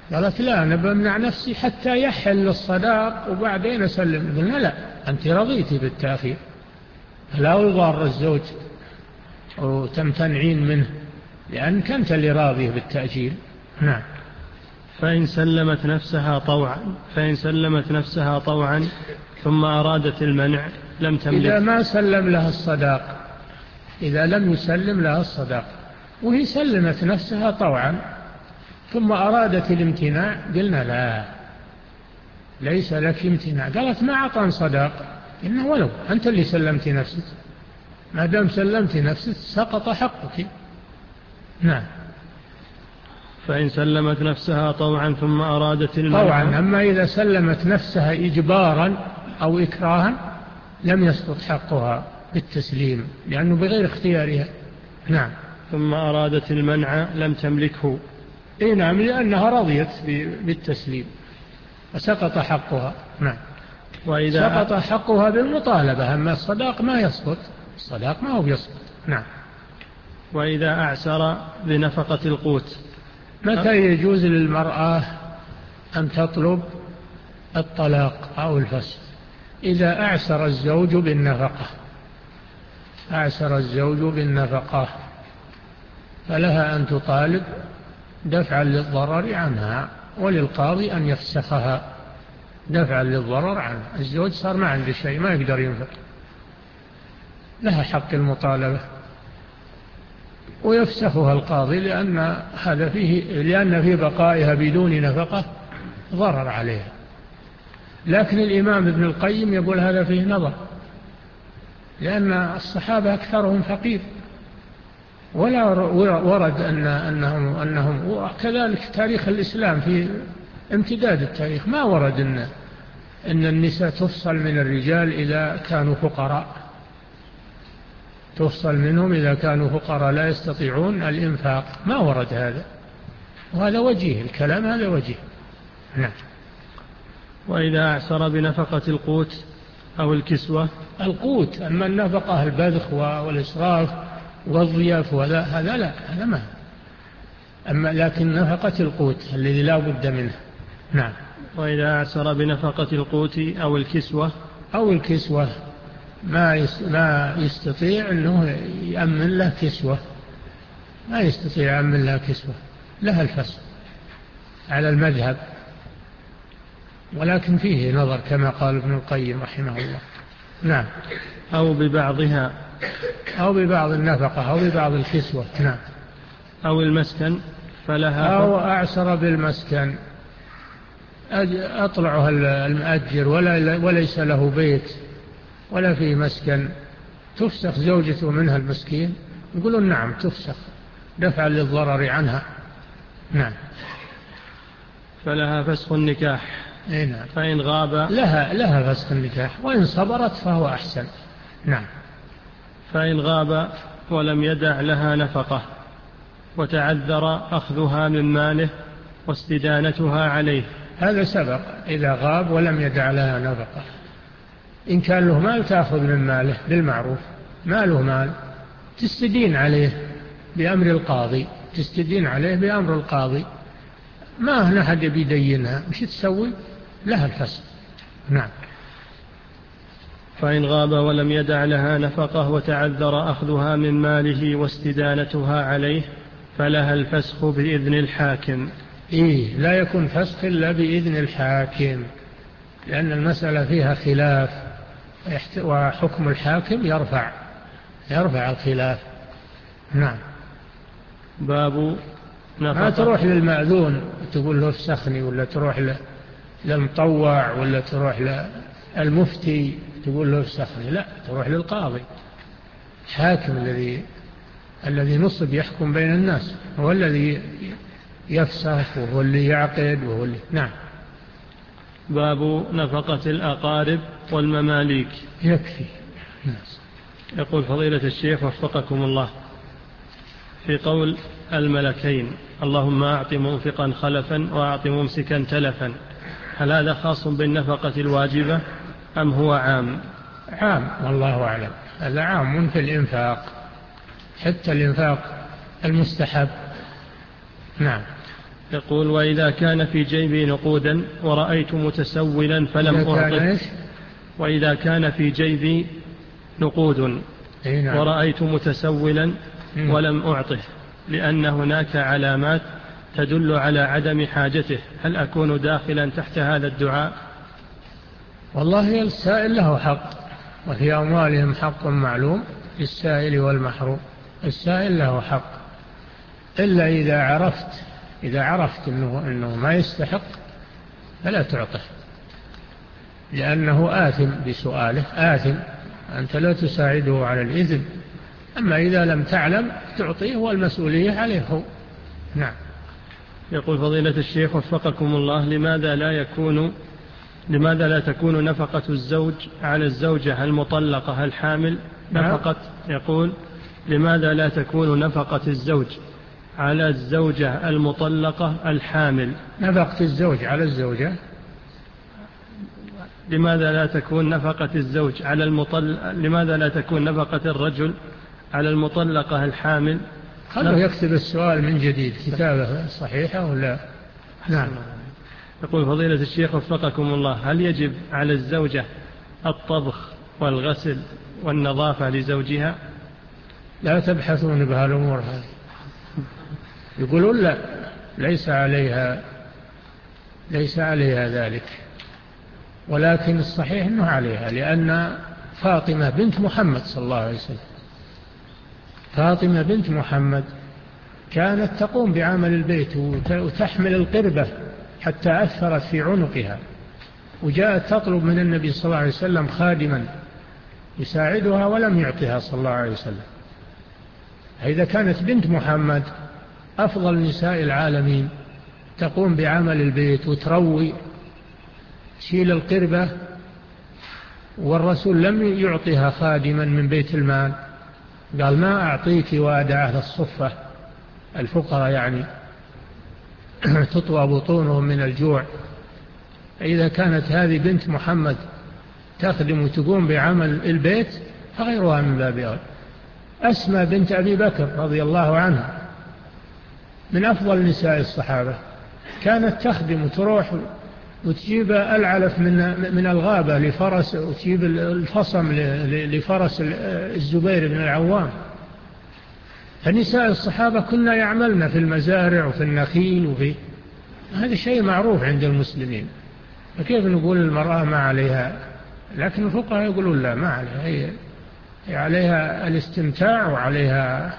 قالت لا أنا بمنع نفسي حتى يحل الصداق وبعدين أسلم. قلنا لا، أنت رضيتي بالتأخير، لا يضار الزوج وتمتنعين منه لأنك أنت اللي راضيه بالتأجيل. نعم. فإن سلمت نفسها طوعا فإن سلمت نفسها طوعا ثم أرادت المنع لم تملك. إذا ما سلم لها الصداق، إذا لم يسلم لها الصداق وهي سلمت نفسها طوعا ثم أرادت الامتناع، قلنا لا، ليس لك امتناع. قالت ما أعطان صداق، إنه ولو أنت اللي سلمت نفسك، ما دام سلمت نفسك سقط حقك. نعم. فإن سلمت نفسها طوعا ثم أرادت المنع طوعا. أما إذا سلمت نفسها إجبارا أو إكراها لم يسقط حقها بالتسليم لأنه بغير اختيارها. نعم. ثم أرادت المنع لم تملكه. إيه نعم، لأنها رضيت بالتسليم فسقط حقها. نعم. وإذا سقط حقها بالمطالبة، أما الصداق ما يسقط، الصداق ما هو يسقط. نعم. وإذا أعسر بنفقة القوت. متى يجوز للمرأة أن تطلب الطلاق أو الفسخ؟ إذا أعسر الزوج بالنفقة، أعسر الزوج بالنفقة فلها أن تطالب دفعا للضرر عنها، وللقاضي أن يفسخها دفعا للضرر عنها. الزوج صار ما عنده شيء، ما يقدر ينفق، لها حق المطالبة ويفسخها القاضي، لأن هذا فيه لأن في بقائها بدون نفقة ضرر عليها. لكن الإمام ابن القيم يقول هذا فيه نظر، لأن الصحابة أكثرهم فقير، ولا ورد أن أنهم أنهم وكذلك تاريخ الإسلام في امتداد التاريخ ما ورد أن أن النساء تفصل من الرجال إذا كانوا فقراء، تفصل منهم إذا كانوا فقراء لا يستطيعون الإنفاق، ما ورد هذا، وهذا وجيه الكلام، هذا وجيه. نعم. وإذا أعسر بنفقة القوت أو الكسوة. القوت، أما النفقة البذخ والإسراف والضياف ولا هذا لا، هذا ما. أما لكن نفقة القوت الذي لا بد منه. نعم. وإذا أعسر بنفقة القوت أو الكسوة أو الكسوة ما ما يستطيع أنه يأمن له كسوة، ما يستطيع يأمن له كسوة، لها الفسخ على المذهب، ولكن فيه نظر كما قال ابن القيم رحمه الله. نعم. أو ببعضها، أو ببعض النفقة أو ببعض الكسوة. نعم. أو المسكن فلها، أو أعسر بالمسكن، أطلعها المؤجر ولا وليس له بيت ولا فيه مسكن، تفسخ زوجته منها المسكين؟ يقولون نعم تفسخ دفعا للضرر عنها. نعم. فلها فسخ النكاح. إيه نعم. فإن غاب لها لها فسخ النكاح، وإن صبرت فهو أحسن. نعم. فإن غاب ولم يدع لها نفقة وتعذر أخذها من ماله واستدانتها عليه. هذا سبق، إذا غاب ولم يدع لها نفقة، إن كان له مال تأخذ من ماله بالمعروف، ما له مال تستدين عليه بأمر القاضي، تستدين عليه بأمر القاضي، ما هنا حد بيدينها، مش تسوي؟ لها الفسخ. نعم. فإن غاب ولم يدع لها نفقة وتعذر أخذها من ماله واستدانتها عليه فلها الفسخ بإذن الحاكم. إيه، لا يكون فسخ إلا بإذن الحاكم، لأن المسألة فيها خلاف، وحكم الحاكم يرفع يرفع الخلاف. نعم. باب نفقة. ما تروح للمأذون تقول له افسخني، ولا تروح للمطوع، ولا تروح للمفتي تقول له افسخني، لا، تروح للقاضي الحاكم الذي الذي نصب يحكم بين الناس، هو الذي يفسخ وهو اللي يعقد وهو اللي. نعم. باب نفقة الأقارب والمماليك. يكفي. يقول فضيلة الشيخ وفقكم الله، في قول الملكين اللهم أعط منفقا خلفا وأعط ممسكا تلفا، هل هذا خاص بالنفقة الواجبة أم هو عام؟ عام والله أعلم، هذا عام في الإنفاق، حتى الإنفاق المستحب. نعم. يقول: وإذا كان في جيبي نقودا ورأيت متسولا فلم أعطه. وإذا كان في جيبي نقود ورأيت متسولا ولم أعطه لأن هناك علامات تدل على عدم حاجته، هل أكون داخلا تحت هذا الدعاء؟ والله السائل له حق، وفي أموالهم حق معلوم للسائل والمحروم. السائل له حق، إلا إذا عرفت إذا عرفت إنه, إنه ما يستحق فلا تعطه، لأنه آثم بسؤاله، آثم، أنت لا تساعده على الإذن. أما إذا لم تعلم تعطيه والمسؤولية عليه هو. نعم. يقول: فضيلة الشيخ وفقكم الله، لماذا لا يكون لماذا لا تكون نفقة الزوج على الزوجة المطلقة الحامل نفقة يقول لماذا لا تكون نفقة الزوج على الزوجة المطلقة الحامل نفقة الزوج على الزوجة لماذا لا تكون نفقة الزوج على المطل لماذا لا تكون نفقة الرجل على المطلقة الحامل؟ خلوا يكتب السؤال من جديد، كتابة صحيحة ولا؟ نعم. يقول: فضيلة الشيخ وفقكم الله، هل يجب على الزوجة الطبخ والغسل والنظافة لزوجها؟ لا تبحثون بهالأمور هذه. يقولون لا، ليس عليها ليس عليها ذلك، ولكن الصحيح أنه عليها، لأن فاطمة بنت محمد صلى الله عليه وسلم فاطمة بنت محمد كانت تقوم بعمل البيت وتحمل القربة حتى أثرت في عنقها، وجاءت تطلب من النبي صلى الله عليه وسلم خادما يساعدها ولم يعطها صلى الله عليه وسلم. إذا كانت بنت محمد أفضل نساء العالمين تقوم بعمل البيت وتروي تشيل القربة، والرسول لم يعطها خادما من بيت المال، قال: ما أعطيك وأدع أهل الصفة الفقراء يعني تطوى بطونهم من الجوع. إذا كانت هذه بنت محمد تخدم وتقوم بعمل البيت فغيرها من باب أولى. أسمى بنت أبي بكر رضي الله عنها من أفضل نساء الصحابة، كانت تخدم وتروح وتجيب العلف من من الغابة لفرس، وتجيب الفصم لفرس الزبير بن العوام. فنساء الصحابة كنا يعملن في المزارع وفي النخيل، وفي هذا شيء معروف عند المسلمين. فكيف نقول المرأة ما عليها؟ لكن الفقهاء يقولون لا، ما عليها، هي عليها الاستمتاع وعليها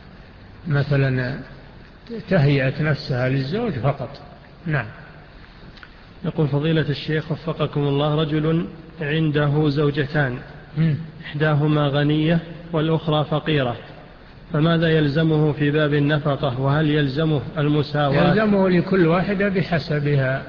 مثلا تهيئة نفسها للزوج فقط. نعم. يقول: فضيلة الشيخ وفقكم الله، رجل عنده زوجتان إحداهما غنية والأخرى فقيرة، فماذا يلزمه في باب النفقة؟ وهل يلزمه المساواة؟ يلزمه لكل واحدة بحسبها.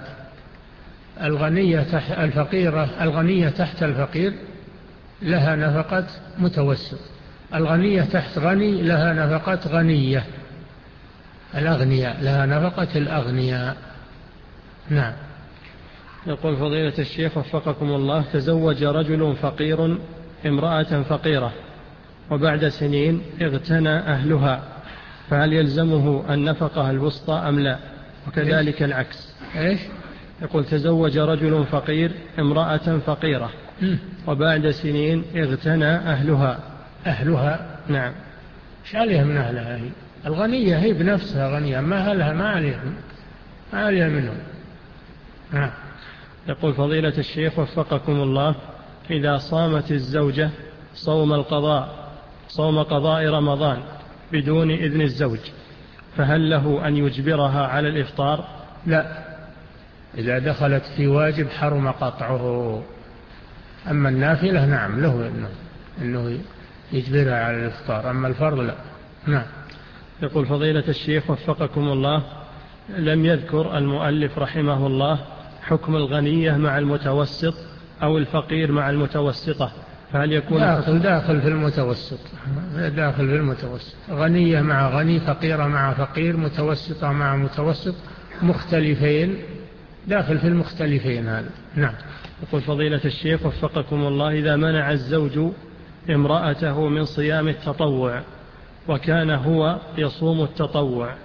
الغنية تحت الفقيرة الغنية تحت الفقير لها نفقة متوسط، الغنية تحت غني لها نفقة غنية، الأغنياء لها نفقة الأغنياء. نعم. يقول: فضيلة الشيخ وفقكم الله، تزوج رجل فقير امرأة فقيرة وبعد سنين اغتنى أهلها، فهل يلزمه النفقة الوسطى أم لا؟ وكذلك إيش؟ العكس. إيش؟ يقول: تزوج رجل فقير امرأة فقيرة وبعد سنين اغتنى أهلها. أهلها؟ نعم. ايش عليها من أهلها؟ هي الغنية هي بنفسها غنية، ما أهلها ما عليها ما عليها منهم. نعم. يقول: فضيلة الشيخ وفقكم الله، إذا صامت الزوجة صوم القضاء صوم قضاء رمضان بدون إذن الزوج، فهل له أن يجبرها على الإفطار؟ لا، إذا دخلت في واجب حرم قطعه. أما النافلة نعم له إنه, إنه يجبرها على الإفطار، أما الفرض لا. نعم. يقول: فضيلة الشيخ وفقكم الله، لم يذكر المؤلف رحمه الله حكم الغنية مع المتوسط أو الفقير مع المتوسطة، فهل يكون داخل, داخل في المتوسط داخل في المتوسط غنية مع غني، فقيرة مع فقير، متوسطة مع متوسط، مختلفين، داخل في المختلفين هذا. نعم. يقول: فضيلة الشيخ وفقكم الله، إذا منع الزوج امرأته من صيام التطوع وكان هو يصوم التطوع،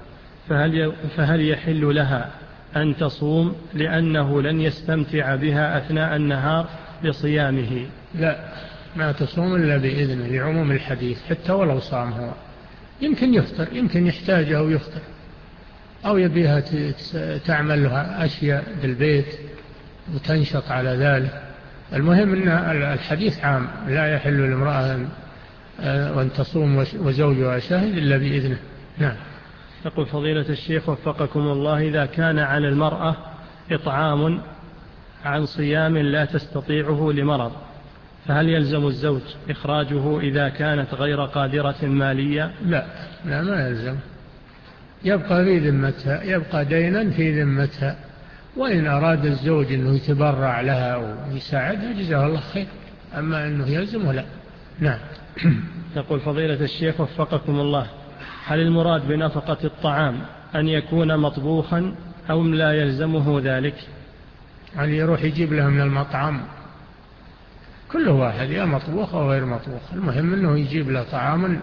فهل, فهل يحل لها أن تصوم لأنه لن يستمتع بها أثناء النهار لصيامه؟ لا، ما تصوم إلا بإذنه لعموم الحديث، حتى ولو صام هو. يمكن يفطر، يمكن يحتاجه ويفطر، أو يبيها تعمل لها أشياء بالبيت وتنشط على ذلك. المهم أن الحديث عام، لا يحل لامرأة وأن تصوم وزوجها شاهد إلا بإذنه. نعم. يقول فضيلة الشيخ وفقكم الله: إذا كان على المرأة إطعام عن صيام لا تستطيعه لمرض، فهل يلزم الزوج إخراجه إذا كانت غير قادرة ماليا؟ لا لا، ما يلزم، يبقى في ذمتها، يبقى دينا في ذمتها. وإن أراد الزوج أنه يتبرع لها ويساعدها جزاه الله خير، أما أنه يلزم لا. نعم. يقول فضيلة الشيخ وفقكم الله: هل المراد بنفقة الطعام أن يكون مطبوخا أو لا يلزمه ذلك؟ يعني يروح يجيب له من المطعم، كل واحد يا مطبوخ أو غير مطبوخ، المهم أنه يجيب له طعاما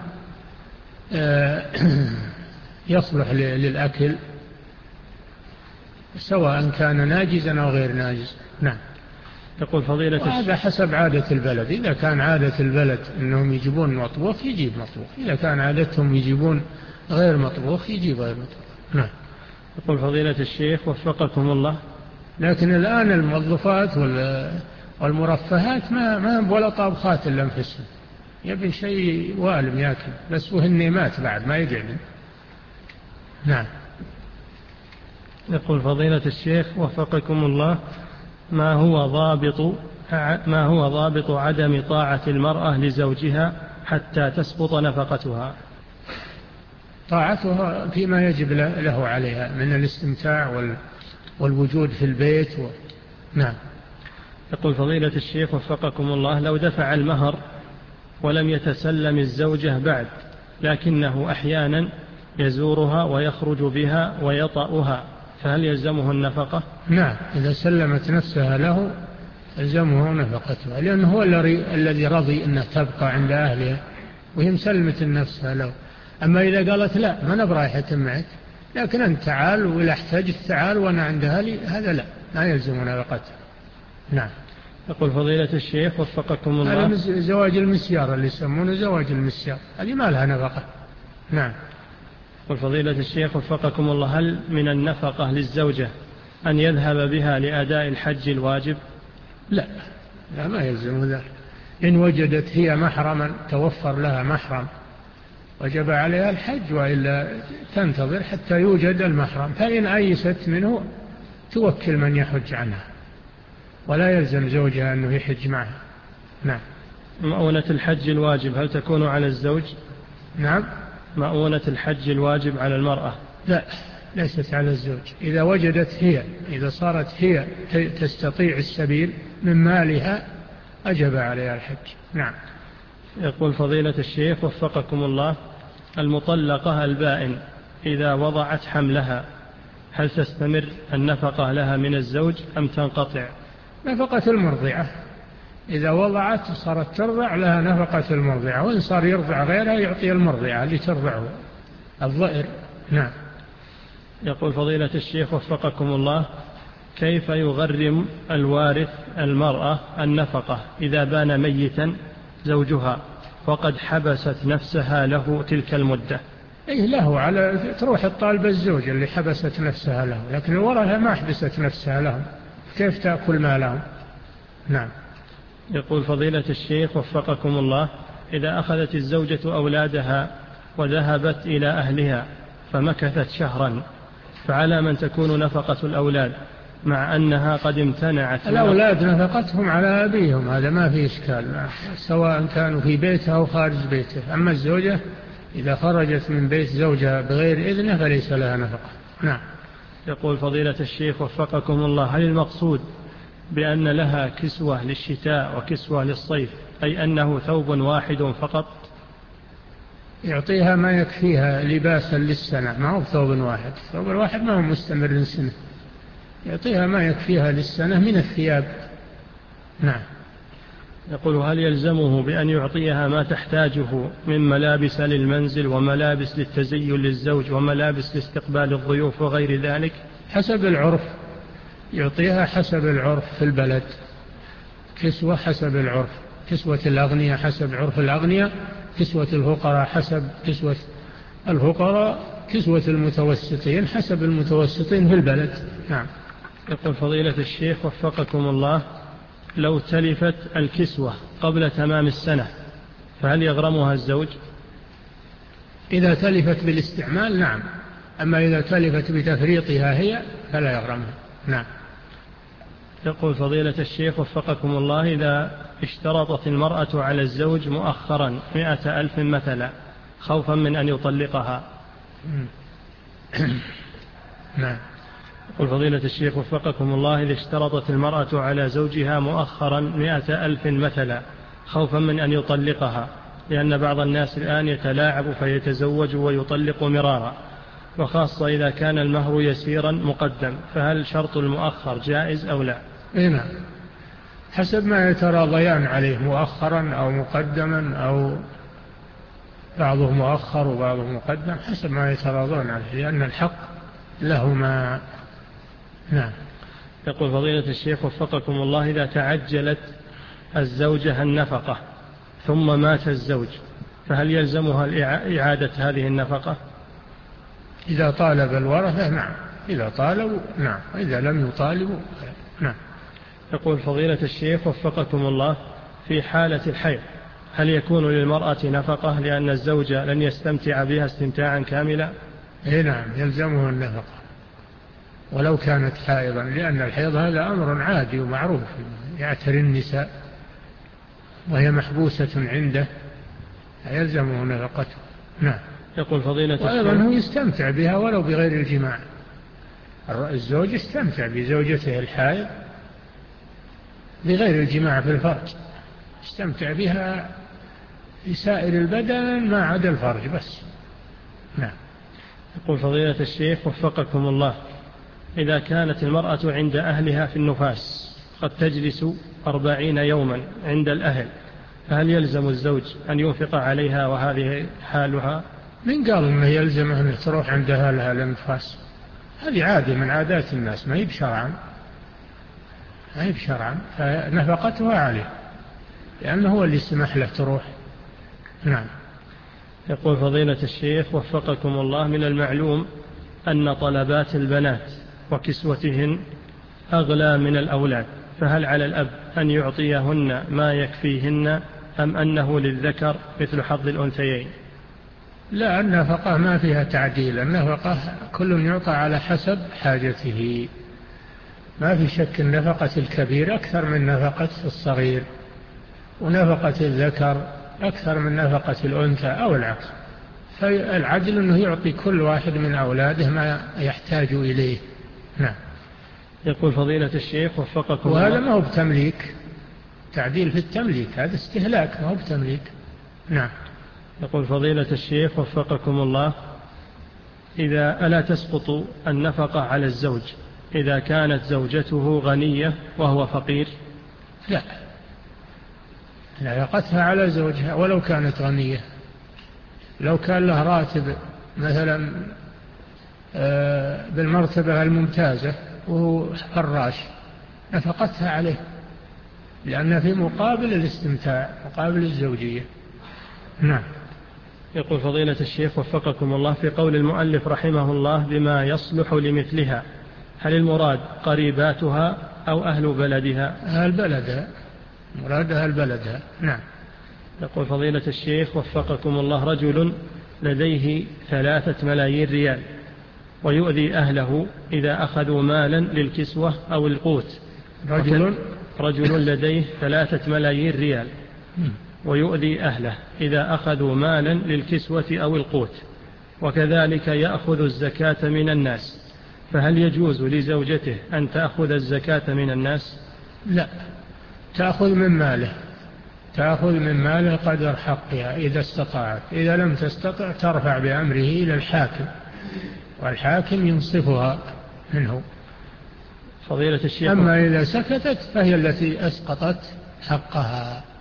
يصلح للأكل، سواء كان ناجزا أو غير ناجز. نعم. يقول فضيلة هذا حسب عادة البلد، إذا كان عادة البلد أنهم يجيبون مطبوخ يجيب مطبوخ، إذا كان عادتهم يجيبون غير مطبوخ يجيب غير مطبوخ. نعم. يقول فضيلة الشيخ وفقكم الله: لكن الآن الموظفات والمرفهات ما ما ولا طابخات إلا أنفسهم، يبي شيء والم ياكل بس، وهن مات بعد ما يقعد. نعم. يقول فضيلة الشيخ وفقكم الله: ما هو ضابط ما هو ضابط عدم طاعة المرأة لزوجها حتى تسقط نفقتها؟ طاعتها فيما يجب له عليها من الاستمتاع والوجود في البيت و... نعم. يقول فضيلة الشيخ وفقكم الله: لو دفع المهر ولم يتسلم الزوجة بعد، لكنه أحيانا يزورها ويخرج بها ويطأها، فهل يلزمه النفقة؟ نعم، إذا سلمت نفسها له يلزمه نفقتها، لأنه هو الذي رضي أنها تبقى عند أهلها وهي مسلمة نفسها له. أما إذا قالت لا ما نبرايحة معك، لكن أنت تعال وإذا احتجت تعال وأنا عند أهلي، هذا لا لا يلزم نفقتها. نعم. يقول فضيلة الشيخ وفقكم الله: هذا زواج المسيار اللي يسمونه زواج المسيار، هذه ما لها نفقة. نعم. يقول فضيلة الشيخ وفقكم الله: هل من النفقة للزوجة أن يذهب بها لأداء الحج الواجب؟ لا لا، ما يلزم ذلك. إن وجدت هي محرما توفر لها محرم وجب عليها الحج، وإلا تنتظر حتى يوجد المحرم، فإن أيست منه توكل من يحج عنها، ولا يلزم زوجها أنه يحج معها. نعم. مؤونة الحج الواجب هل تكون على الزوج؟ نعم. مؤونة الحج الواجب على المرأة؟ لا، ليست على الزوج. إذا وجدت هي، إذا صارت هي تستطيع السبيل من مالها أجب عليها الحج. نعم. يقول فضيلة الشيخ وفقكم الله: المطلقة البائن إذا وضعت حملها هل تستمر النفقة لها من الزوج أم تنقطع؟ نفقة المرضعة، إذا وضعت صارت ترضع لها نفقة المرضعة، وإن صار يرضع غيرها يعطي المرضعة اللي ترضعه الضئر. نعم. يقول فضيلة الشيخ وفقكم الله: كيف يغرم الوارث المرأة النفقة إذا بان ميتا زوجها وقد حبست نفسها له تلك المدة؟ إيه له، على تروح الطالبة الزوجة اللي حبست نفسها له، لكن الورثة ما حبست نفسها لهم، كيف تأكل مالهم؟ نعم. يقول فضيلة الشيخ وفقكم الله: إذا أخذت الزوجة أولادها وذهبت إلى أهلها فمكثت شهرا، فعلى من تكون نفقة الأولاد مع أنها قد امتنعت؟ الأولاد نفقتهم على أبيهم، هذا ما في إشكال، سواء كانوا في بيته أو خارج بيته. أما الزوجة إذا خرجت من بيت زوجها بغير إذنه فليس لها نفقة. نعم. يقول فضيلة الشيخ وفقكم الله: هل المقصود بأن لها كسوة للشتاء وكسوة للصيف، أي أنه ثوب واحد فقط؟ يعطيها ما يكفيها لباسا للسنة، ما هو ثوب واحد، ثوب واحد ما هو مستمر سنة، يعطيها ما يكفيها للسنة من الثياب. نعم. يقول هل يلزمه بأن يعطيها ما تحتاجه من ملابس للمنزل وملابس للتزين للزوج وملابس لاستقبال الضيوف وغير ذلك؟ حسب العرف، يعطيها حسب العرف في البلد، كسوة حسب العرف، كسوة الأغنياء حسب عرف الأغنياء، كسوة الفقراء حسب كسوة الفقراء، كسوة المتوسطين حسب المتوسطين في البلد. نعم. يقول فضيلة الشيخ وفقكم الله، لو تلفت الكسوة قبل تمام السنة فهل يغرمها الزوج؟ إذا تلفت بالاستعمال نعم، أما إذا تلفت بتفريطها هي فلا يغرمها. نعم. يقول فضيلة الشيخ وفقكم الله، إذا اشترطت المرأة على الزوج مؤخرا مئة ألف مثلا خوفا من أن يطلقها. نعم. يقول فضيلة الشيخ وفقكم الله، إذا اشترطت المرأة على زوجها مؤخرا مئة ألف مثلا خوفا من أن يطلقها، لأن بعض الناس الآن يتلاعب فيتزوج ويطلق مرارا، وخاصة إذا كان المهر يسيرا مقدم، فهل شرط المؤخر جائز أو لا؟ نعم، حسب ما يتراضيان عليه، مؤخرا أو مقدما أو بعضه مؤخر وبعضه مقدم، حسب ما يتراضون عليه، لأن الحق لهما. نعم. يقول فضيلة الشيخ وفقكم الله، إذا تعجلت الزوجة النفقة ثم مات الزوج فهل يلزمها إعادة هذه النفقة؟ إذا طالب الورثة نعم، إذا طالبوا نعم، وإذا لم يطالبوا نعم. يقول فضيلة الشيخ وفقكم الله، في حالة الحيض هل يكون للمرأة نفقة لأن الزوج لن يستمتع بها استمتاعا كاملا؟ إيه نعم، يلزمه النفقة ولو كانت حائضا، لأن الحيض هذا أمر عادي ومعروف يعتري النساء وهي محبوسة عنده، يلزمه نفقته. نعم. يقول فضيلة الشيخ، وأيضا هو يستمتع بها ولو بغير الجماع، الزوج يستمتع بزوجته الحائض بغير الجماع في الفرج، يستمتع بها في سائر البدن ما عدا الفرج بس. نعم. يقول فضيلة الشيخ وفقكم الله، إذا كانت المرأة عند أهلها في النفاس قد تجلس أربعين يوما عند الأهل، فهل يلزم الزوج أن ينفق عليها وهذه حالها؟ من قال أنه يلزمه أن تروح عند أهلها للنفاس؟ هذه عادة من عادات الناس، ما هي بشرعا، ما هي بشرعا، فنفقتها عليه لأنه هو اللي سمح له تروح. نعم. يقول فضيلة الشيخ وفقكم الله، من المعلوم أن طلبات البنات وكسوتهن أغلى من الأولاد، فهل على الأب أن يعطيهن ما يكفيهن أم أنه للذكر مثل حظ الأنثيين؟ لا، النفقة ما فيها تعديل، النفقة كل يعطى على حسب حاجته، ما في شك النفقة الكبير أكثر من نفقة الصغير، ونفقة الذكر أكثر من نفقة الأنثى أو العكس، فالعدل أنه يعطي كل واحد من أولاده ما يحتاج إليه. نعم. يقول فضيلة الشيخ وفقكم الله، وهذا ما هو بتمليك، تعديل في التمليك، هذا استهلاك ما هو بتمليك. نعم. يقول فضيلة الشيخ وفقكم الله، إذا ألا تسقط النفقة على الزوج إذا كانت زوجته غنية وهو فقير؟ لا، نفقتها على زوجها ولو كانت غنية، لو كان له راتب مثلا بالمرتبة الممتازة وهو فراش نفقتها عليه، لأن في مقابل الاستمتاع، مقابل الزوجية. نعم. يقول فضيلة الشيخ وفقكم الله، في قول المؤلف رحمه الله بما يصلح لمثلها، هل المراد قريباتها أو أهل بلدها؟ أهل بلدها، مرادها البلدها. نعم. يقول فضيلة الشيخ وفقكم الله، رجل لديه ثلاثة ملايين ريال ويؤذي أهله إذا أخذوا مالا للكسوة أو القوت. رجل رجل لديه ثلاثة ملايين ريال ويؤذي أهله إذا أخذوا مالا للكسوة أو القوت، وكذلك يأخذ الزكاة من الناس، فهل يجوز لزوجته أن تأخذ الزكاة من الناس؟ لا، تأخذ من ماله، تأخذ من ماله قدر حقها إذا استطاعت، إذا لم تستطع ترفع بأمره إلى الحاكم والحاكم ينصفها منه. فضيلة الشيخ، أما إذا سكتت فهي التي أسقطت حقها.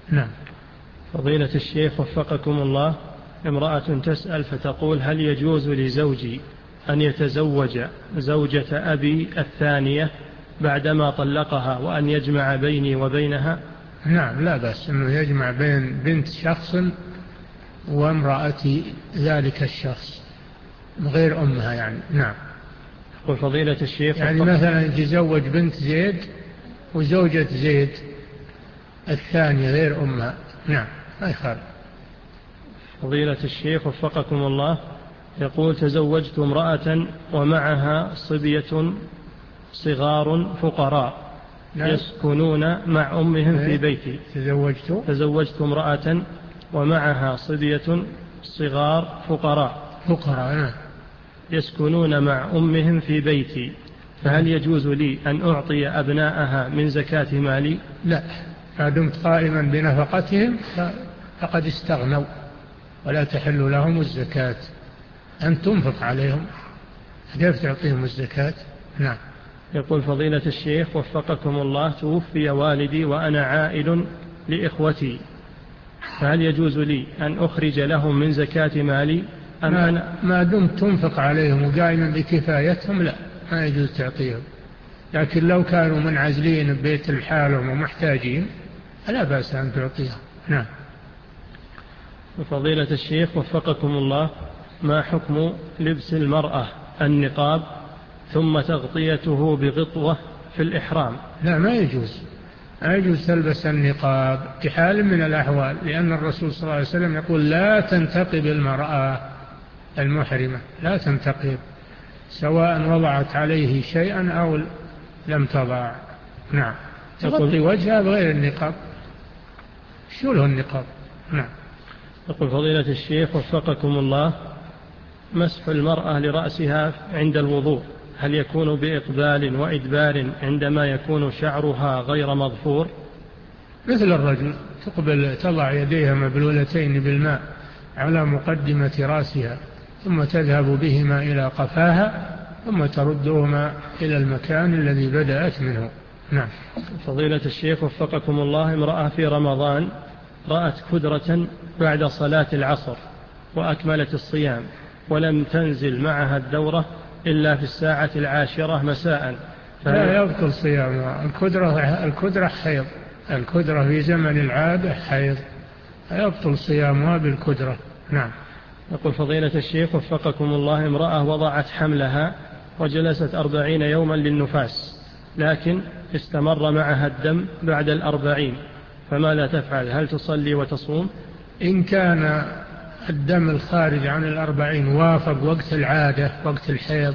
نعم. فضيلة الشيخ وفقكم الله، امرأة تسأل فتقول: هل يجوز لزوجي أن يتزوج زوجة أبي الثانية بعدما طلقها وأن يجمع بيني وبينها؟ نعم، لا بأس أنه يجمع بين بنت شخص وامرأة ذلك الشخص غير أمها يعني. نعم. يقول فضيلة الشيخ يعني مثلا يتزوج بنت زيد وزوجة زيد الثانية غير أمها. نعم، ما يخالف. فضيلة الشيخ وفقكم الله، يقول: تزوجت امرأة ومعها صبية صغار فقراء نعم. يسكنون مع أمهم في بيتي. تزوجت تزوجت امرأة ومعها صبية صغار فقراء فقراء نعم. يسكنون مع أمهم في بيتي، فهل يجوز لي أن أعطي أبناءها من زكاة مالي؟ لا، ما دمت قائما بنفقتهم فقد استغنوا ولا تحل لهم الزكاة. أن تنفق عليهم، كيف تعطيهم الزكاة؟ نعم. يقول فضيلة الشيخ وفقكم الله: توفي والدي وأنا عائل لإخوتي، فهل يجوز لي أن أخرج لهم من زكاة مالي أم ما, أنا ما دمت تنفق عليهم وقائما بكفايتهم لا، ما يجوز تعطيهم. لكن لو كانوا منعزلين ببيت الحالهم ومحتاجين لا بأس أن تعطيهم. نعم. فضيلة الشيخ وفقكم الله، ما حكم لبس المرأة النقاب ثم تغطيته بغطوة في الإحرام؟ لا، ما يجوز، ما يجوز تلبس النقاب في حال من الأحوال، لأن الرسول صلى الله عليه وسلم يقول: لا تنتقب المرأة المحرمة، لا تنتقب سواء وضعت عليه شيئا أو لم تضع. نعم. تغطي وجهها بغير النقاب، شو له النقاب؟ نعم. يقول فضيلة الشيخ وفقكم الله: مسح المرأة لرأسها عند الوضوء هل يكون بإقبال وإدبار عندما يكون شعرها غير مظفور؟ مثل الرجل، تقبل تضع يديها مبلولتين بالماء على مقدمة رأسها ثم تذهب بهما إلى قفاها ثم تردهما إلى المكان الذي بدأت منه. نعم. فضيلة الشيخ وفقكم الله، امرأة في رمضان رأت كدرة بعد صلاة العصر وأكملت الصيام ولم تنزل معها الدورة إلا في الساعة العاشرة مساء، لا يبطل صيامها. الكدرة الكدرة حيض، الكدرة في زمن العادة حيض، يبطل صيامها بالكدرة. نعم. يقول فضيلة الشيخ وفقكم الله: امرأة وضعت حملها وجلست أربعين يوما للنفاس لكن استمر معها الدم بعد الأربعين، فماذا تفعل؟ هل تصلي وتصوم؟ إن كان الدم الخارج عن الأربعين وافق وقت العادة، وقت الحيض،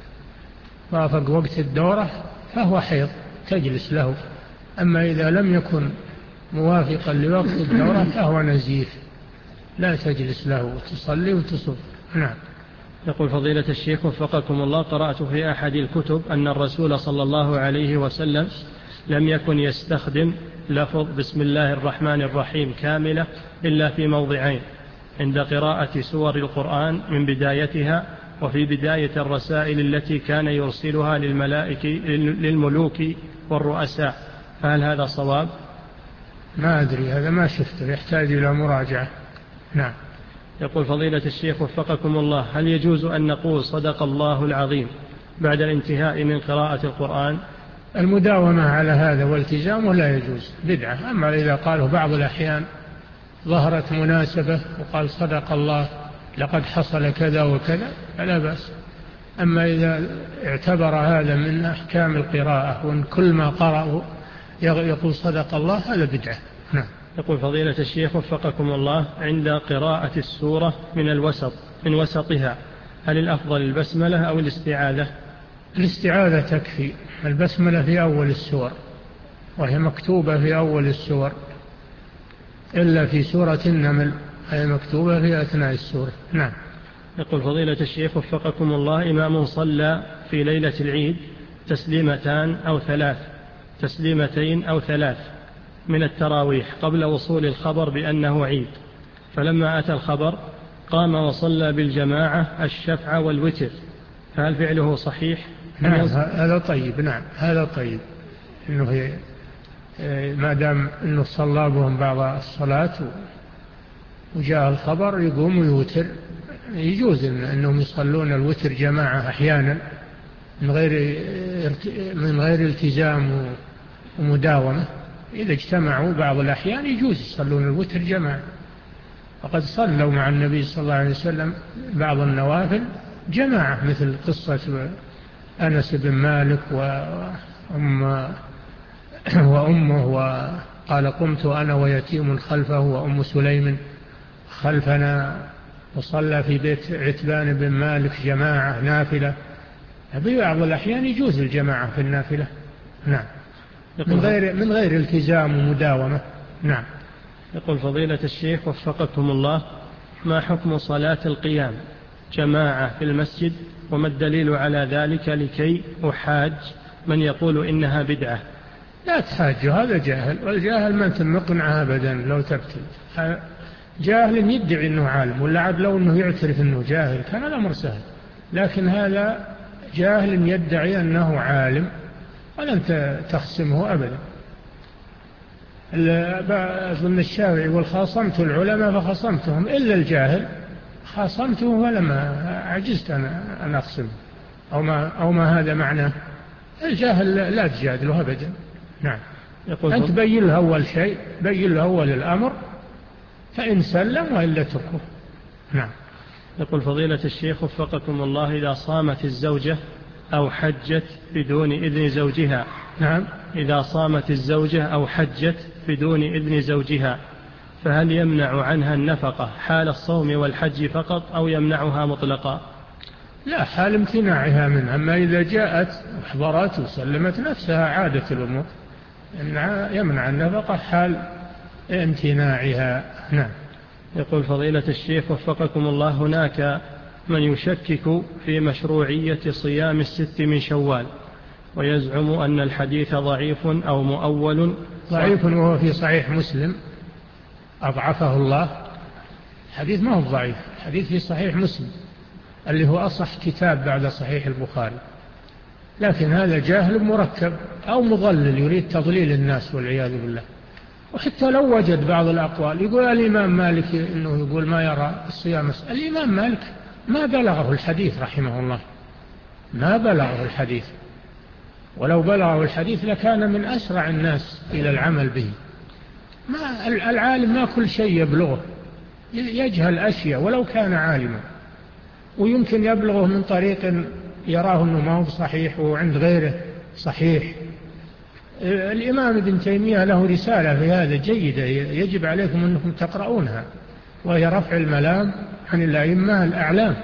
وافق وقت الدورة، فهو حيض تجلس له. أما إذا لم يكن موافقا لوقت الدورة فهو نزيف، لا تجلس له وتصلي وتصوم. نعم. يقول فضيلة الشيخ وفقكم الله: قرأت في أحد الكتب أن الرسول صلى الله عليه وسلم لم يكن يستخدم لفظ بسم الله الرحمن الرحيم كاملة إلا في موضعين: عند قراءة سور القرآن من بدايتها، وفي بداية الرسائل التي كان يرسلها للملائكة للملوك والرؤساء، فهل هذا صواب؟ ما أدري، هذا ما شفته، يحتاج إلى مراجعة. نعم. يقول فضيلة الشيخ وفقكم الله: هل يجوز أن نقول صدق الله العظيم بعد الانتهاء من قراءة القرآن؟ المداومة على هذا والتزامه لا يجوز، بدعة. أما إذا قاله بعض الأحيان ظهرت مناسبة وقال صدق الله لقد حصل كذا وكذا فلا بأس. أما إذا اعتبر هذا من أحكام القراءة وأن كل ما قرأه يقول صدق الله، هذا بدعة. نعم. يقول فضيلة الشيخ وفقكم الله: عند قراءة السورة من الوسط من وسطها هل الأفضل البسملة أو الاستعاذة؟ الاستعاذة تكفي، البسملة في أول السور وهي مكتوبة في أول السور، إلا في سورة النمل هي مكتوبة في أثناء السورة. نعم. يقول فضيلة الشيخ وفقكم الله: إمام صلى في ليلة العيد تسليمتان أو ثلاث تسليمتين أو ثلاث من التراويح قبل وصول الخبر بأنه عيد، فلما أتى الخبر قام وصلى بالجماعة الشفع والوتر، فهل فعله صحيح؟ نعم، هذا طيب. نعم، هذا طيب إنه ما دام أنه صلى بهم بعض الصلاة وجاء الخبر يقوم ويوتر. يجوز أنهم يصلون الوتر جماعة أحيانا من غير من غير التزام ومداومة. إذا اجتمعوا بعض الأحيان يجوز يصلون الوتر جماعة. وقد صلوا مع النبي صلى الله عليه وسلم بعض النوافل جماعة، مثل قصة أنس بن مالك وأم وأمه، وقال قمت أنا ويتيم خلفه وأم سليم خلفنا، وصلى في بيت عتبان بن مالك جماعة نافلة. ببعض الأحيان يجوز الجماعة في النافلة. نعم، من غير من غير التزام ومداومة. نعم. يقول فضيلة الشيخ وفقكم الله: ما حكم صلاة القيام جماعة في المسجد، وما الدليل على ذلك لكي أحاج من يقول إنها بدعة؟ لا تحاج، هذا جاهل، والجاهل ما تمقنعه أبدا. لو تبتل جاهل يدعي أنه عالم، ولا عاد لو أنه يعترف أنه جاهل كان الأمر سهل، لكن هذا جاهل يدعي أنه عالم ولن تخصمه أبدا. أظن الشافعي يقول: خاصمت العلماء فخصمتهم إلا الجاهل خاصمته ولما عجزت أنا أن أخصمه، أو ما, أو ما هذا معناه. الجاهل لا تجادله أبدا. نعم. أنت بين له أول شيء، بين له أول الأمر، فإن سلم وإلا تركه. نعم. يقول فضيلة الشيخ وفقكم الله: إذا صامت الزوجة أو حجت بدون إذن زوجها. نعم. إذا صامت الزوجة أو حجت بدون إذن زوجها، فهل يمنع عنها النفقة حال الصوم والحج فقط، أو يمنعها مطلقا؟ لا، حال امتناعها منها. أما إذا جاءت وحضرت وسلمت نفسها عادة الأمور، يمنع النفقة حال امتناعها. نعم. يقول فضيلة الشيخ وفقكم الله: هناك من يشكك في مشروعية صيام الست من شوال، ويزعم أن الحديث ضعيف أو مؤول. ضعيف وهو في صحيح مسلم أضعفه الله. حديث ما هو ضعيف، حديث في صحيح مسلم اللي هو أصح كتاب بعد صحيح البخاري. لكن هذا جاهل مركب أو مضلل يريد تضليل الناس والعياذ بالله. وحتى لو وجد بعض الأقوال، يقول الإمام مالك إنه يقول ما يرى الصيام. الإمام مالك ما بلغه الحديث رحمه الله، ما بلغه الحديث، ولو بلغه الحديث لكان من أسرع الناس إلى العمل به. ما العالم ما كل شيء يبلغه، يجهل أشياء ولو كان عالما، ويمكن يبلغه من طريق يراه أنه ما هو صحيح وعند غيره صحيح. الإمام ابن تيمية له رسالة في هذا جيدة، يجب عليكم أنكم تقرؤونها، وهي رفع الملام عن الأئمة الأعلام.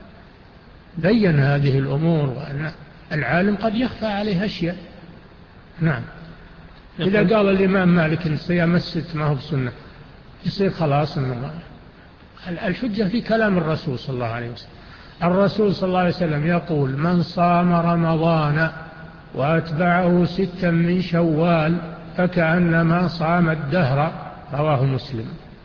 بين هذه الأمور، وأن العالم قد يخفى عليه أشياء. نعم. إذا قال الإمام مالك إن صيام الست ما هو بسنة، يصير خلاص إنه الحجة في كلام الرسول صلى الله عليه وسلم. الرسول صلى الله عليه وسلم يقول: من صام رمضان وأتبعه ستا من شوال فكأنما صام الدهر. رواه مسلم.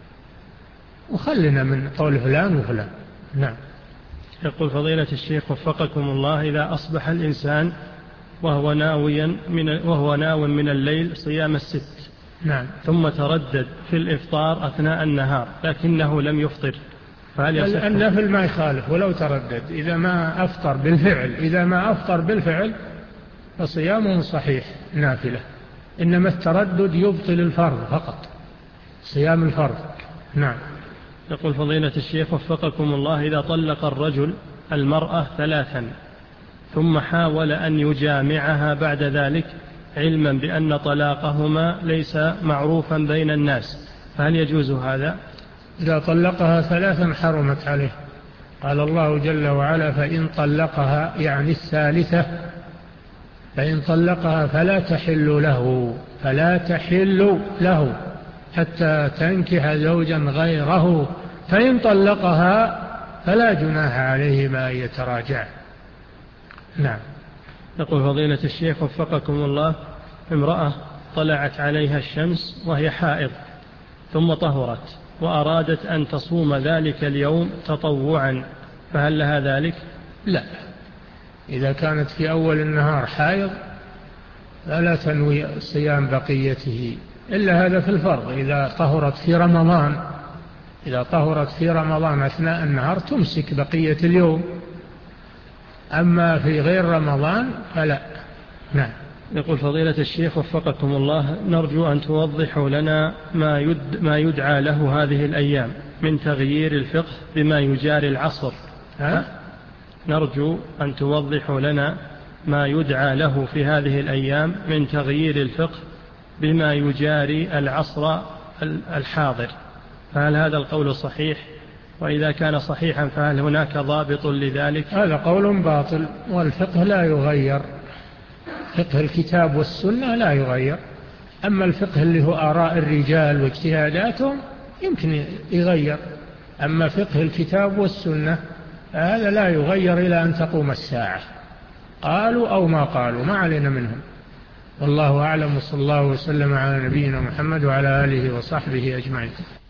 وخلنا من قول فلان وفلان. نعم. يقول فضيلة الشيخ وفقكم الله: إذا أصبح الإنسان وهو ناويا من وهو ناو من الليل صيام الست، نعم، ثم تردد في الإفطار أثناء النهار لكنه لم يفطر، فهل يصح؟ النفل ما يخالف ولو تردد، إذا ما أفطر بالفعل. إذا ما أفطر بالفعل فصيامه صحيح نافلة، إنما التردد يبطل الفرض فقط، صيام الفرض. نعم. يقول فضيلة الشيخ وفقكم الله: إذا طلق الرجل المرأة ثلاثا ثم حاول أن يجامعها بعد ذلك علما بأن طلاقهما ليس معروفا بين الناس، فهل يجوز هذا؟ إذا طلقها ثلاثا حرمت عليه. قال الله جل وعلا: فإن طلقها، يعني الثالثة، فإن طلقها فلا تحل له فلا تحل له حتى تنكح زوجا غيره، فإن طلقها فلا جناح عليهما أن يتراجع. نعم. يقول فضيلة الشيخ وفقكم الله: امرأة طلعت عليها الشمس وهي حائض ثم طهرت وأرادت أن تصوم ذلك اليوم تطوعا، فهل لها ذلك؟ لا، إذا كانت في أول النهار حائض فلا تنوي صيام بقيته، إلا هذا في الفرض. إذا طهرت في رمضان إذا طهرت في رمضان أثناء النهار تمسك بقية اليوم، أما في غير رمضان فلا. نعم. يقول فضيلة الشيخ وفقكم الله، نرجو أن توضحوا لنا ما, يد ما يدعى له هذه الأيام من تغيير الفقه بما يجاري العصر. ها؟ نرجو أن توضحوا لنا ما يدعى له في هذه الأيام من تغيير الفقه بما يجاري العصر الحاضر، فهل هذا القول صحيح؟ وإذا كان صحيحا فهل هناك ضابط لذلك؟ هذا قول باطل، والفقه لا يغير، فقه الكتاب والسنة لا يغير. أما الفقه اللي هو آراء الرجال واجتهاداتهم يمكن يغير، أما فقه الكتاب والسنة هذا لا يغير إلى أن تقوم الساعة، قالوا أو ما قالوا، ما علينا منهم. والله أعلم، وصلى الله وسلم على نبينا محمد وعلى آله وصحبه أجمعين.